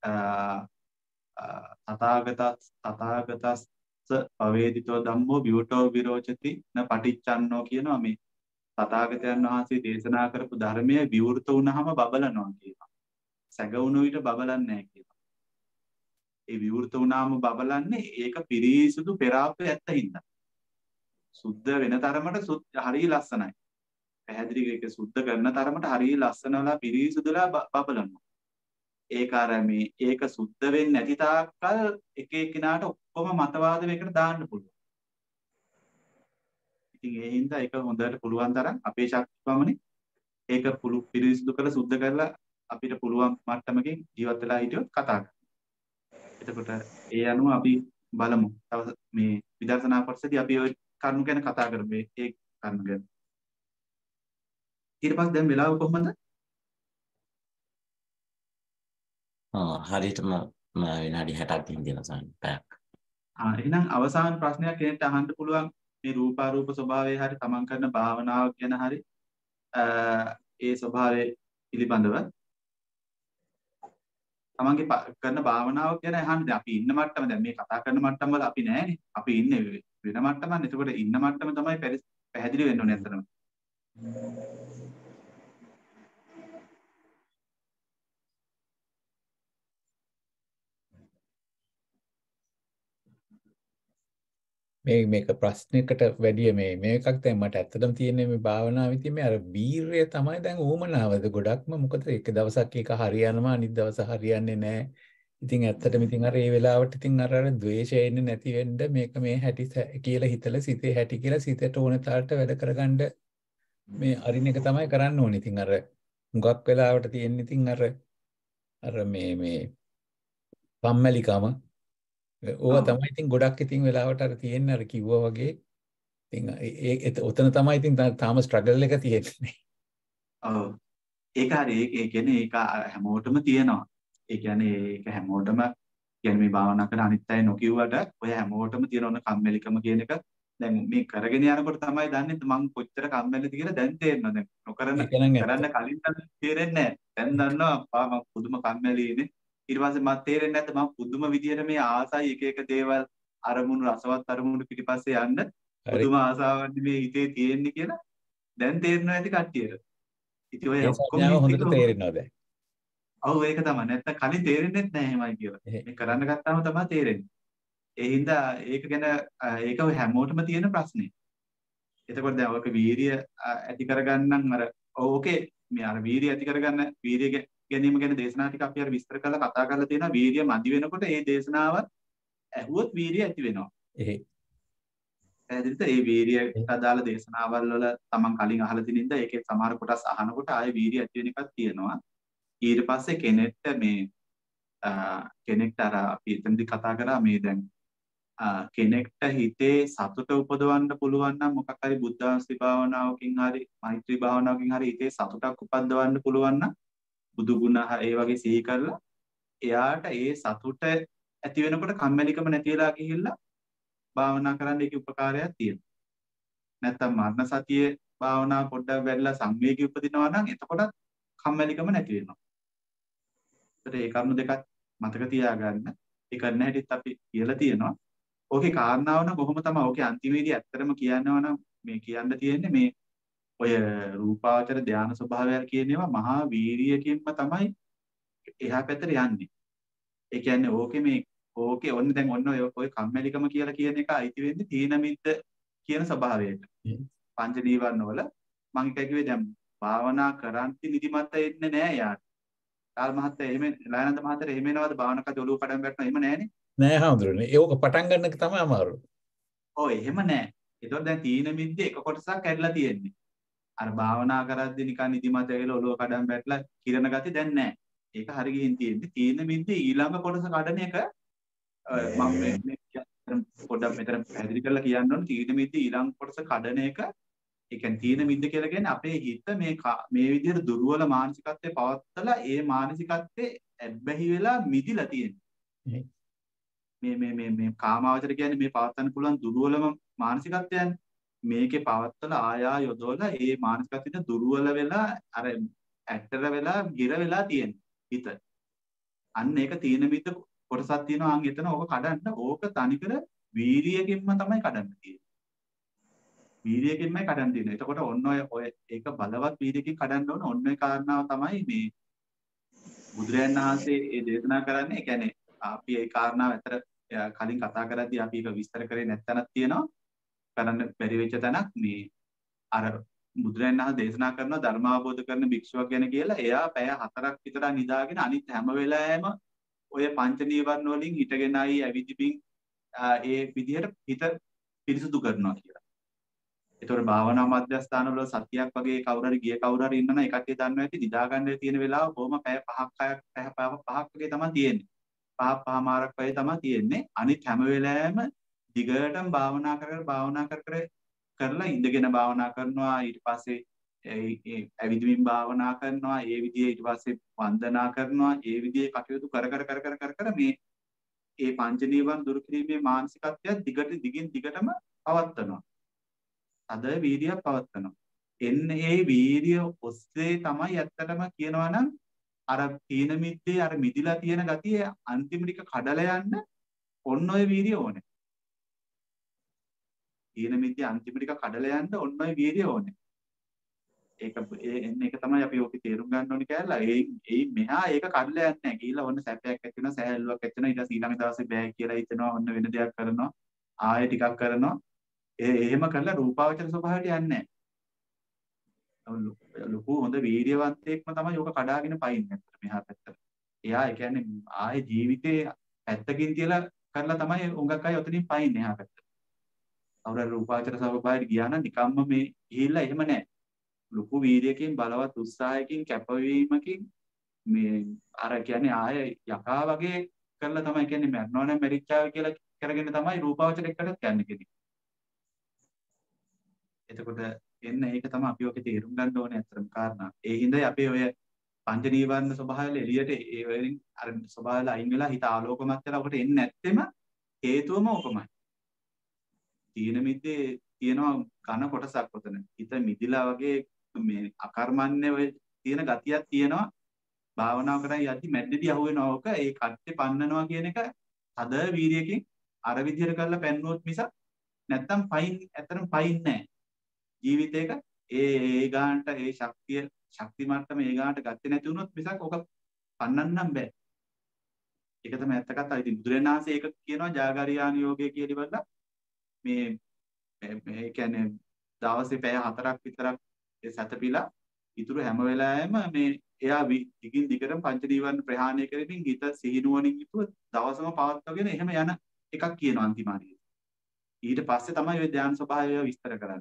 Speaker 2: තථාගත තථාගතස්ස පවේදිතෝ ධම්මෝ විවටෝ විරෝචති න පටිච්චන්නෝ කියනවා මේ තථාගතයන් වහන්සේ දේශනා කරපු ධර්මයේ විවෘත වුණාම බබලනවා කියනවා. සැඟවුණු විට බබලන්නේ නැහැ කියනවා. ඒ විවෘත වුණාම බබලන්නේ ඒක පිරිසුදු පෙරාප්ප ඇත්ත හින්දා. සුද්ධ වෙන තරමට හරිය ලස්සනයි. පැහැදිලි ඒක සුද්ධ කරන තරමට හරිය ලස්සනලා පිරිසුදුලා බබලනවා. ඒක අර මේ ඒක සුද්ධ වෙන්නේ නැති තාක්කල් එක එක්කිනාට ඔක්කොම මතවාද මේකට දාන්න පුළුවන්. ඉතින් ඒ හින්දා ඒක හොඳට පුළුවන් තරම් අපේ ශක්තිපමණි ඒක පුළු පිරිසිදු කරලා සුද්ධ කරලා අපිට පුළුවන් මට්ටමකින් ජීවත් වෙලා හිටියොත් කතා කරන්න. එතකොට ඒ අනුව අපි බලමු. තව මේ විදර්ශනා කොටසදී අපි ওই කරුණු ගැන කතා කරමු. ඒ කරුණු ගැන. ඊට පස්සේ දැන් වෙලාව කොහොමද?
Speaker 1: ආ හරියටම විනාඩි හැටක් ගින් දෙනවා සමහර පැයක්.
Speaker 2: ආ එහෙනම් අවසාන ප්‍රශ්නයක් කෙනෙක්ට අහන්න පුළුවන් මේ රූපාරූප ස්වභාවය හරි තමන් කරන භාවනාව ගැන හරි ඒ ස්වභාවය පිළිබඳව තමන්ගේ කරන භාවනාව ගැන අහන්න. අපි ඉන්න මට්ටම දැන් මේ කතා කරන මට්ටම වල අපි නැහැනේ. අපි ඉන්නේ වෙන මට්ටමක්. එතකොට ඉන්න මට්ටම තමයි පැහැදිලි වෙන්න ඕනේ අතනම.
Speaker 4: මේ මේක ප්‍රශ්නයකට වැඩිය මේ මේකක් දැන් මට ඇත්තටම තියෙන්නේ මේ භාවනාවේදී මේ අර වීරය තමයි දැන් ඌමනාවද ගොඩක්ම මොකද එක දවසක් එක හරියනවා අනිත් දවස හරියන්නේ නැහැ. ඉතින් ඇත්තටම ඉතින් අර ඒ වෙලාවට ඉතින් අර අර ද්වේෂය එන්නේ නැති වෙන්න මේක මේ හැටි කියලා හිතලා සිතේ හැටි කියලා සිතට ඕන තාලට වැඩ කරගන්න මේ අරින එක තමයි කරන්න ඕනේ. ඉතින් අර හුඟක් වෙලාවට තියෙන ඉතින් අර අර මේ මේ පම්මැලිකම ඕවා තමයි ඉතින් ගොඩක් ඉතින් වෙලාවට අර තියෙන්නේ අර කිව්වා වගේ. ඉතින් ඒ ඔතන තමයි ඉතින් තාම ස්ට්‍රගල් එක තියෙන්නේ.
Speaker 2: ඔව්. ඒක හරි ඒ කියන්නේ ඒක හැමෝටම තියෙනවා. ඒ කියන්නේ ඒක හැමෝටම කියන්නේ මේ භාවනා කරන අනිත් අය නොකියුවට ඔය හැමෝටම තියෙන ඕන කම්මැලිකම කියන එක දැන් මේ කරගෙන යනකොට තමයි දන්නේ මං කොච්චර කම්මැලිද කියලා දැන් තේරෙනවා. දැන් නොකරන
Speaker 4: ඒක නම් ඇත්ත.
Speaker 2: කරන්න කලින් නම් තේරෙන්නේ නැහැ. දැන් දන්නවා අප්පා මං පුදුම කම්මැලි ඉන්නේ. ඊට පස්සේ මට තේරෙන්නේ නැද්ද මං පුදුම විදියට මේ ආසයි එක එක දේවල් අරමුණු රසවත් අරමුණු පිටිපස්සේ යන්න
Speaker 4: හරි.
Speaker 2: පුදුම ආසාවක් මේ හිතේ තියෙන්නේ කියලා දැන් තේරෙනවා ඇති කට්ටියට. ඉතින් ඔය
Speaker 4: ඒ
Speaker 2: ඔක්කොම
Speaker 4: සංඥාව
Speaker 2: හිතේ
Speaker 4: හොඳට තේරෙනවා දැන්.
Speaker 2: ඔව් ඒක තමයි. නැත්තම් කලින් තේරෙන්නේ නැහැ එහෙමයි කියලා.
Speaker 4: එහෙ.
Speaker 2: මේ කරන්න ගත්තාම තමයි තේරෙන්නේ. ඒ හින්දා ඒක ගැන අ, ඒක ඔය හැමෝටම තියෙන ප්‍රශ්නේ. එතකොට දැන් ඔක වීරිය අ, ඇති කරගන්නම් අර ඕකේ මේ අර වීරිය ඇති කරගන්න වීරිය ගැ- ගැනීම ගැන දේශනා ටික අපි අර විස්තර කරලා කතා කරලා තියෙනවා. වීරිය මදි වෙනකොට ඒ දේශනාව ඇහුවොත් වීරිය ඇති වෙනවා.
Speaker 4: එහෙ.
Speaker 2: පැහැදිලිද? ඒ වීරියට අදාළ දේශනාවල් වල තමන් කලින් අහලා තියෙන ඉඳලා ඒකේ සමහර කොටස් අහනකොට ආයේ වීරිය ඇති වෙන එකක් තියෙනවා. ඊට පස්සේ කෙනෙක්ට මේ අ, කෙනෙක්ට අර අපි එතනදි කතා කරා මේ දැන් අ, කෙනෙක්ට හිතේ සතුට උපදවන්න පුළුවන් නම් මොකක් හරි බුද්ධාංශි භාවනාවකින් හරි මෛත්‍රී භාවනාවකින් හරි හිතේ සතුටක් උපද්දවන්න පුළුවන් නම් බුදු ගුණ හ- ඒ වගේ සිහි කරලා එයාට ඒ සතුට ඇති වෙනකොට කම්මැලිකම නැති වෙලා ගිහිල්ලා භාවනා කරන්න ඒකේ උපකාරයක් තියෙනවා. නැත්තම් මරණ සතියේ භාවනා පොඩ්ඩක් වැඩිලා සංවේගී උපදිනවා නම් එතකොට කම්මැලිකම නැති වෙනවා. ඒකට ඒ කරුණු දෙකක් මතක තියාගන්න. ඒ කරන්න හැටිත් අපි කියලා තියෙනවා. ඕකේ කාරණාව නම් කොහොම තමයි ඕකේ අන්තිමේදී ඇත්තටම කියනවා නම් මේ කියන්න තියෙන්නේ මේ ඔය රූපාවචර ධානය ස්වභාවය කියන ඒවා මහා වීරියකින්ම තමයි එහා පැත්තට යන්නේ. ඒ කියන්නේ ඕකේ මේ ඕකේ ඔන්න දැන් ඔන්න ඔය ඔය කම්මැලිකම කියලා කියන එක අයිති වෙන්නේ තීන මිද්ද කියන ස්වභාවයට. පංච නීවරණ වල මම එකයි කිව්වේ දැන් භාවනා කරන්ති නිදිමත එන්නේ නැහැ යාට. කාල් මහත්තයා එහෙම ලයනන්ද මහත්තයා එහෙම එනවද භාවනා කරද්දී ඔලුව කඩන් වැටෙනවා එහෙම නැහනේ.
Speaker 4: නෑ හඳුරන්නේ. ඒක පටන් ගන්න එක තමයි අමාරු.
Speaker 2: ඔව් එහෙම නැහැ. ඒතකොට දැන් තීන මිද්ද එක කොටසක් කැඩලා තියෙන්නේ. අර භාවනා කරද්දී නිකන් නිදිමත ඇවිල්ලා ඔලුව කඩන් වැටලා කිරණ ගති දැන් නැහැ. ඒක හරි ගිහින් තියෙන්නේ. තීන මිද්ද ඊළඟ කොටස කඩන එක අ, මම මේ මේ කියන්න- පොඩ්ඩක් මෙතන පැහැදිලි කරලා කියන්න ඕනේ තීන මිද්ද ඊළඟ කොටස කඩන එක ඒ කියන්නේ තීන මිද්ද කියලා කියන්නේ අපේ හිත මේ කා- මේ විදිහට දුර්වල මානසිකත්වයේ පවත්තලා ඒ මානසිකත්වයේ ඇබ්බැහි වෙලා මිදිලා තියෙන්නේ. මේ මේ මේ මේ කාමාවචර කියන්නේ මේ පවත්තන්න පුළුවන් දුර්වලම මානසිකත්වයන් මේකේ පවත්තලා ආයා යොදවලා ඒ මානසිකත්වෙට දුර්වල වෙලා අර ඇටර වෙලා ගිර වෙලා තියෙන හිත. අන්න ඒක තීන මිද්ද කොටසක් තියෙනවා. අන් එතන ඕක කඩන්න ඕක තනිකර වීරියකින්ම තමයි කඩන්න තියෙන්නේ. වීරියකින්මයි කඩන්න තියෙන්නේ. එතකොට ඔන්න ඔය ඔය ඒක බලවත් වීරියකින් කඩන්න ඕන ඔන්න ඔය කාරණාව තමයි මේ බුදුරයන් වහන්සේ ඒ දේශනා කරන්නේ. ඒ කියන්නේ අපි ඒ කාරණාව ඇතර කලින් කතා කරද්දී අපි ඒක විස්තර කරේ නැත්තනක් තියෙනවා. කරන්න බැරි වෙච්ච තැනක් මේ අර බුදුරයන් වහන්සේ දේශනා කරන ධර්ම අවබෝධ කරන භික්ෂුවක් ගැන කියලා එයා පැය හතරක් විතර නිදාගෙන අනිත් හැම වෙලාවෙම ඔය පංච නීවරණ වලින් හිටගෙනයි ඇවිදිමින් ඒ විදිහට හිත පිරිසුදු කරනවා කියලා. ඒතකොට භාවනා මධ්‍යස්ථාන වල සතියක් වගේ කවුරු හරි ගිය කවුරු හරි ඉන්නනම් ඒ කට්ටිය දන්නවා ඇති නිදා ගන්න තියෙන වෙලාව කොහොම පැය පහක් හයක් පැය පහක් වගේ තමයි තියෙන්නේ. පහක් පහමාරක් වගේ තමයි තියෙන්නේ. අනිත් හැම වෙලාවෙම දිගටම භාවනා කර කර භාවනා කර කර කරලා ඉඳගෙන භාවනා කරනවා. ඊට පස්සේ ඒ ඇවිදිමින් භාවනා කරනවා. ඒ විදිහේ ඊට පස්සේ වන්දනා කරනවා. ඒ විදිහේ කටයුතු කර කර කර කර කර කර මේ ඒ පංච නීවරණ දුරු කිරීමේ මානසිකත්වය දිගට දිගින් දිගටම පවත්වනවා. අද වීර්යයක් පවත්වනවා. එන්නේ ඒ වීර්ය ඔස්සේ තමයි ඇත්තටම කියනවා නම් අර තීන මිද්දේ අර මිදිලා තියෙන ගතිය අන්තිම ටික කඩලා යන්න ඔන්න ඔය වීර්ය ඕනේ. තීන මිද්දේ අන්තිම ටික කඩලා යන්න ඔන්න ඔය වීර්ය ඕනේ. ඒක එන්න එක තමයි අපි ඕකේ තේරුම් ගන්න ඕනේ කියලා. ඒ ඒ මෙහා ඒක කඩලා යන්නේ නැහැ. ගිහිල්ලා ඔන්න සැපයක් ඇති වෙනවා, සෑහලුවක් ඇති වෙනවා. ඊට පස්සේ ඊළඟ දවසේ බෑ කියලා හිතනවා. ඔන්න වෙන දෙයක් කරනවා. ආයෙ ටිකක් කරනවා. ඒ එහෙම කරලා රූපාවචර ස්වභාවයට යන්නේ නැහැ. ලොකු හොඳ වීර්යවන්තයෙක්ම තමයි ඕක කඩාගෙන පයින්නේ අතට මෙහා පැත්තට. එයා ඒ කියන්නේ ආයේ ජීවිතේ පැත්තකින් තියලා කරලා තමයි උඟක් අය ඔතනින් පයින්නේ එහා පැත්තට. අවුර රූපාවචර ස්වභාවයට ගියා නම් නිකම්ම මේ ගිහිල්ලා එහෙම නැහැ. ලොකු වීර්යයෙන් බලවත් උත්සාහයකින් කැපවීමකින් මේ අර කියන්නේ ආයේ යකා වගේ කරලා තමයි කියන්නේ මරනවා නම් මැරිච්චාව කියලා කරගෙන තමයි රූපාවචර එක්කටත් යන්නේ කෙනෙක්. එතකොට එන්න ඒක තමයි අපි ඔකේ තේරුම් ගන්න ඕනේ අතරම කාරණා. ඒ හින්දායි අපි ඔය පංච නීවරණ ස්වභාවය එළියට ඒ වලින් අර ස්වභාවය අයින් වෙලා හිත ආලෝකමත් වෙලා ඔකට එන්නේ නැත්තෙම හේතුවම ඕකමයි. තීන මිද්දේ තියෙනවා ඝන කොටසක් උතන. හිත මිදිලා වගේ මේ අකර්මන්නේ ඔය තියෙන ගතියක් තියෙනවා. භාවනාව කරන් යද්දි මැද්දේදී අහුවෙනවා ඕක ඒ කට්ටේ පන්නනවා කියන එක තද වීර්යයෙන් අර විදිහට කරලා පෙන්නුවොත් මිසක් නැත්තම් පයින් ඇත්තටම පයින් නැහැ. ජීවිතේක ඒ ඒ ගානට ඒ ශක්තිය ශක්ති මට්ටම ඒ ගානට ගත්තේ නැති වුණොත් මිසක් ඔක පන්නන්නම් බෑ. ඒක තමයි ඇත්ත කතාව. ඉතින් බුදුරජාණන් වහන්සේ ඒක කියනවා ජාගරියාන යෝගය කියලා ඉවරලා මේ මේ කියන්නේ දවසේ පැය හතරක් විතරක් ඒ සැතපීලා ඉතුරු හැම වෙලාවෙම මේ එයා දිගින් දිගටම පංච නීවරණ ප්‍රහාණය කරමින් හිත සිහිනුවණින් යුතුව දවසම පවත්වාගෙන එහෙම යන එකක් කියනවා අන්තිම හරියට. ඊට පස්සේ තමයි ওই ධ්‍යාන ස්වභාවය විස්තර කරන්නේ.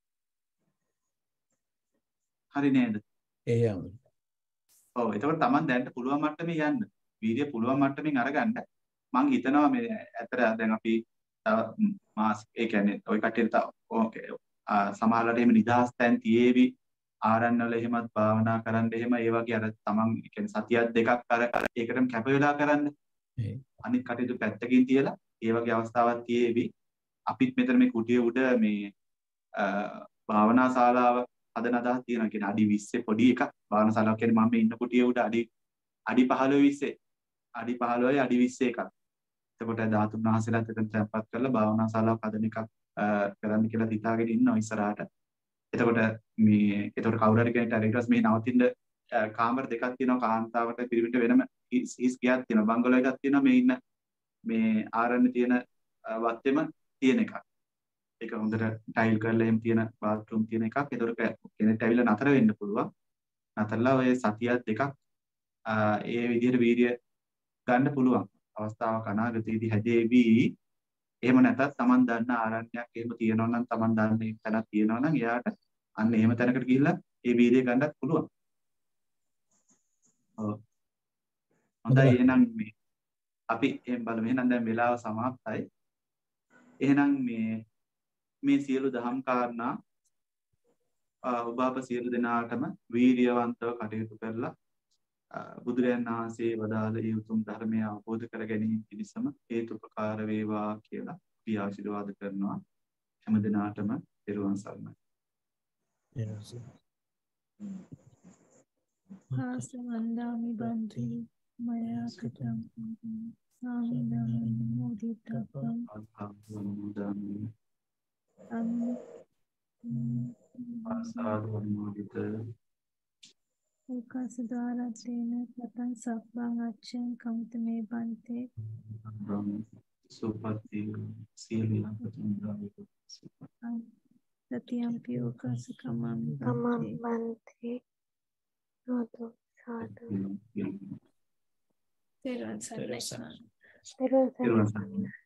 Speaker 2: හරි නේද?
Speaker 4: ඒ යම.
Speaker 2: ඔව් එතකොට Taman දැනට පුළුවන් මට්ටමේ යන්න. වීර්ය පුළුවන් මට්ටමින් අරගන්න. මම හිතනවා මේ ඇත්තට දැන් අපි මාස් ඒ කියන්නේ ওই කටියට ඕකේ සමහරවිට එහෙම නිදහස් තැන් තියේවි ආරණ්‍ය වල එහෙමත් භාවනා කරන්න එහෙම ඒ වගේ අර තමන් කියන්නේ සතියක් දෙකක් අර ඒකටම කැප වෙලා කරන්න. අනිත් කටයුතු පැත්තකින් තියලා ඒ වගේ අවස්ථාවක් තියේවි. අපිත් මෙතන මේ කුටියේ උඩ මේ භාවනා ශාලාව හදන අදහස් තියෙනවා. කියන්නේ අඩි විස්සේ පොඩි එකක් භාවනා ශාලාවක් කියන්නේ මම ඉන්න කුටියේ උඩ අඩි අඩි පහළොව විස්සේ අඩි පහළොවයි අඩි විස්සේ එකක්. එතකොට ධාතුන් වහන්සේලාත් එතන තැන්පත් කරලා භාවනා ශාලාවක් හදන එකක් කරන්න කියලා හිතාගෙන ඉන්නවා ඉස්සරහට. එතකොට මේ එතකොට කවුරු හරි කෙනෙක්ට ඊට පස්සේ මේ නවතින්න කාමර දෙකක් තියෙනවා කාන්තාවට පිරිමිට වෙනම හිස් ගියක් තියෙනවා බංගලෝ එකක් තියෙනවා මේ ඉන්න මේ ආරණ්‍ය තියෙන වත්තේම තියෙන එකක්. ඒක හොඳට ටයිල් කරලා එහෙම තියෙන බාත්රූම් තියෙන එකක්. එතකොට කෙනෙක්ට ඇවිල්ලා නතර වෙන්න පුළුවන්. නතරලා ඔය සතියක් දෙකක් ඒ විදිහට වීර්ය ගන්න පුළුවන්. අවස්ථාවක් අනාගතයේදී හැදේවි. එහෙම නැත්නම් Taman දන්න ආරණ්‍යයක් එහෙම තියෙනවා නම් Taman දන්න තැනක් තියෙනවා නම් එයාට අන්න එහෙම තැනකට ගිහිල්ලා ඒ වීර්යය ගන්නත් පුළුවන්. ඔව්. හොඳයි එහෙනම් මේ අපි එහෙම බලමු. එහෙනම් දැන් වෙලාව සමාප්තයි. එහෙනම් මේ මේ සියලු දහම් කාරණා ඔබ අප සියලු දෙනාටම වීර්යවන්තව කටයුතු කරලා බුදුරයන් වහන්සේ වදාළ ඒ උතුම් ධර්මය අවබෝධ කර ගැනීම පිණිසම හේතුපකාර වේවා කියලා අපි ආශිර්වාද කරනවා හැම දිනාටම පෙරවන් සරණයි.
Speaker 8: ආසවන්දාමි බන්ති මයා කතං සාමිනාමි මොදිතප්පං
Speaker 2: ආසවන්දාමි
Speaker 8: අම්මි
Speaker 2: ආසාදවන්මුදිත
Speaker 8: උකසදාරත්තේන පතං සබ්බං අච්ඡං කම්තමේ බන්තේ
Speaker 2: සුපති සීලං පතුන්දාවිත
Speaker 8: සතියම්පි උකසකමං
Speaker 9: කමං බන්තේ සෝතු සාදු
Speaker 8: තෙරුවන් සරණයි.
Speaker 9: තෙරුවන් සරණයි.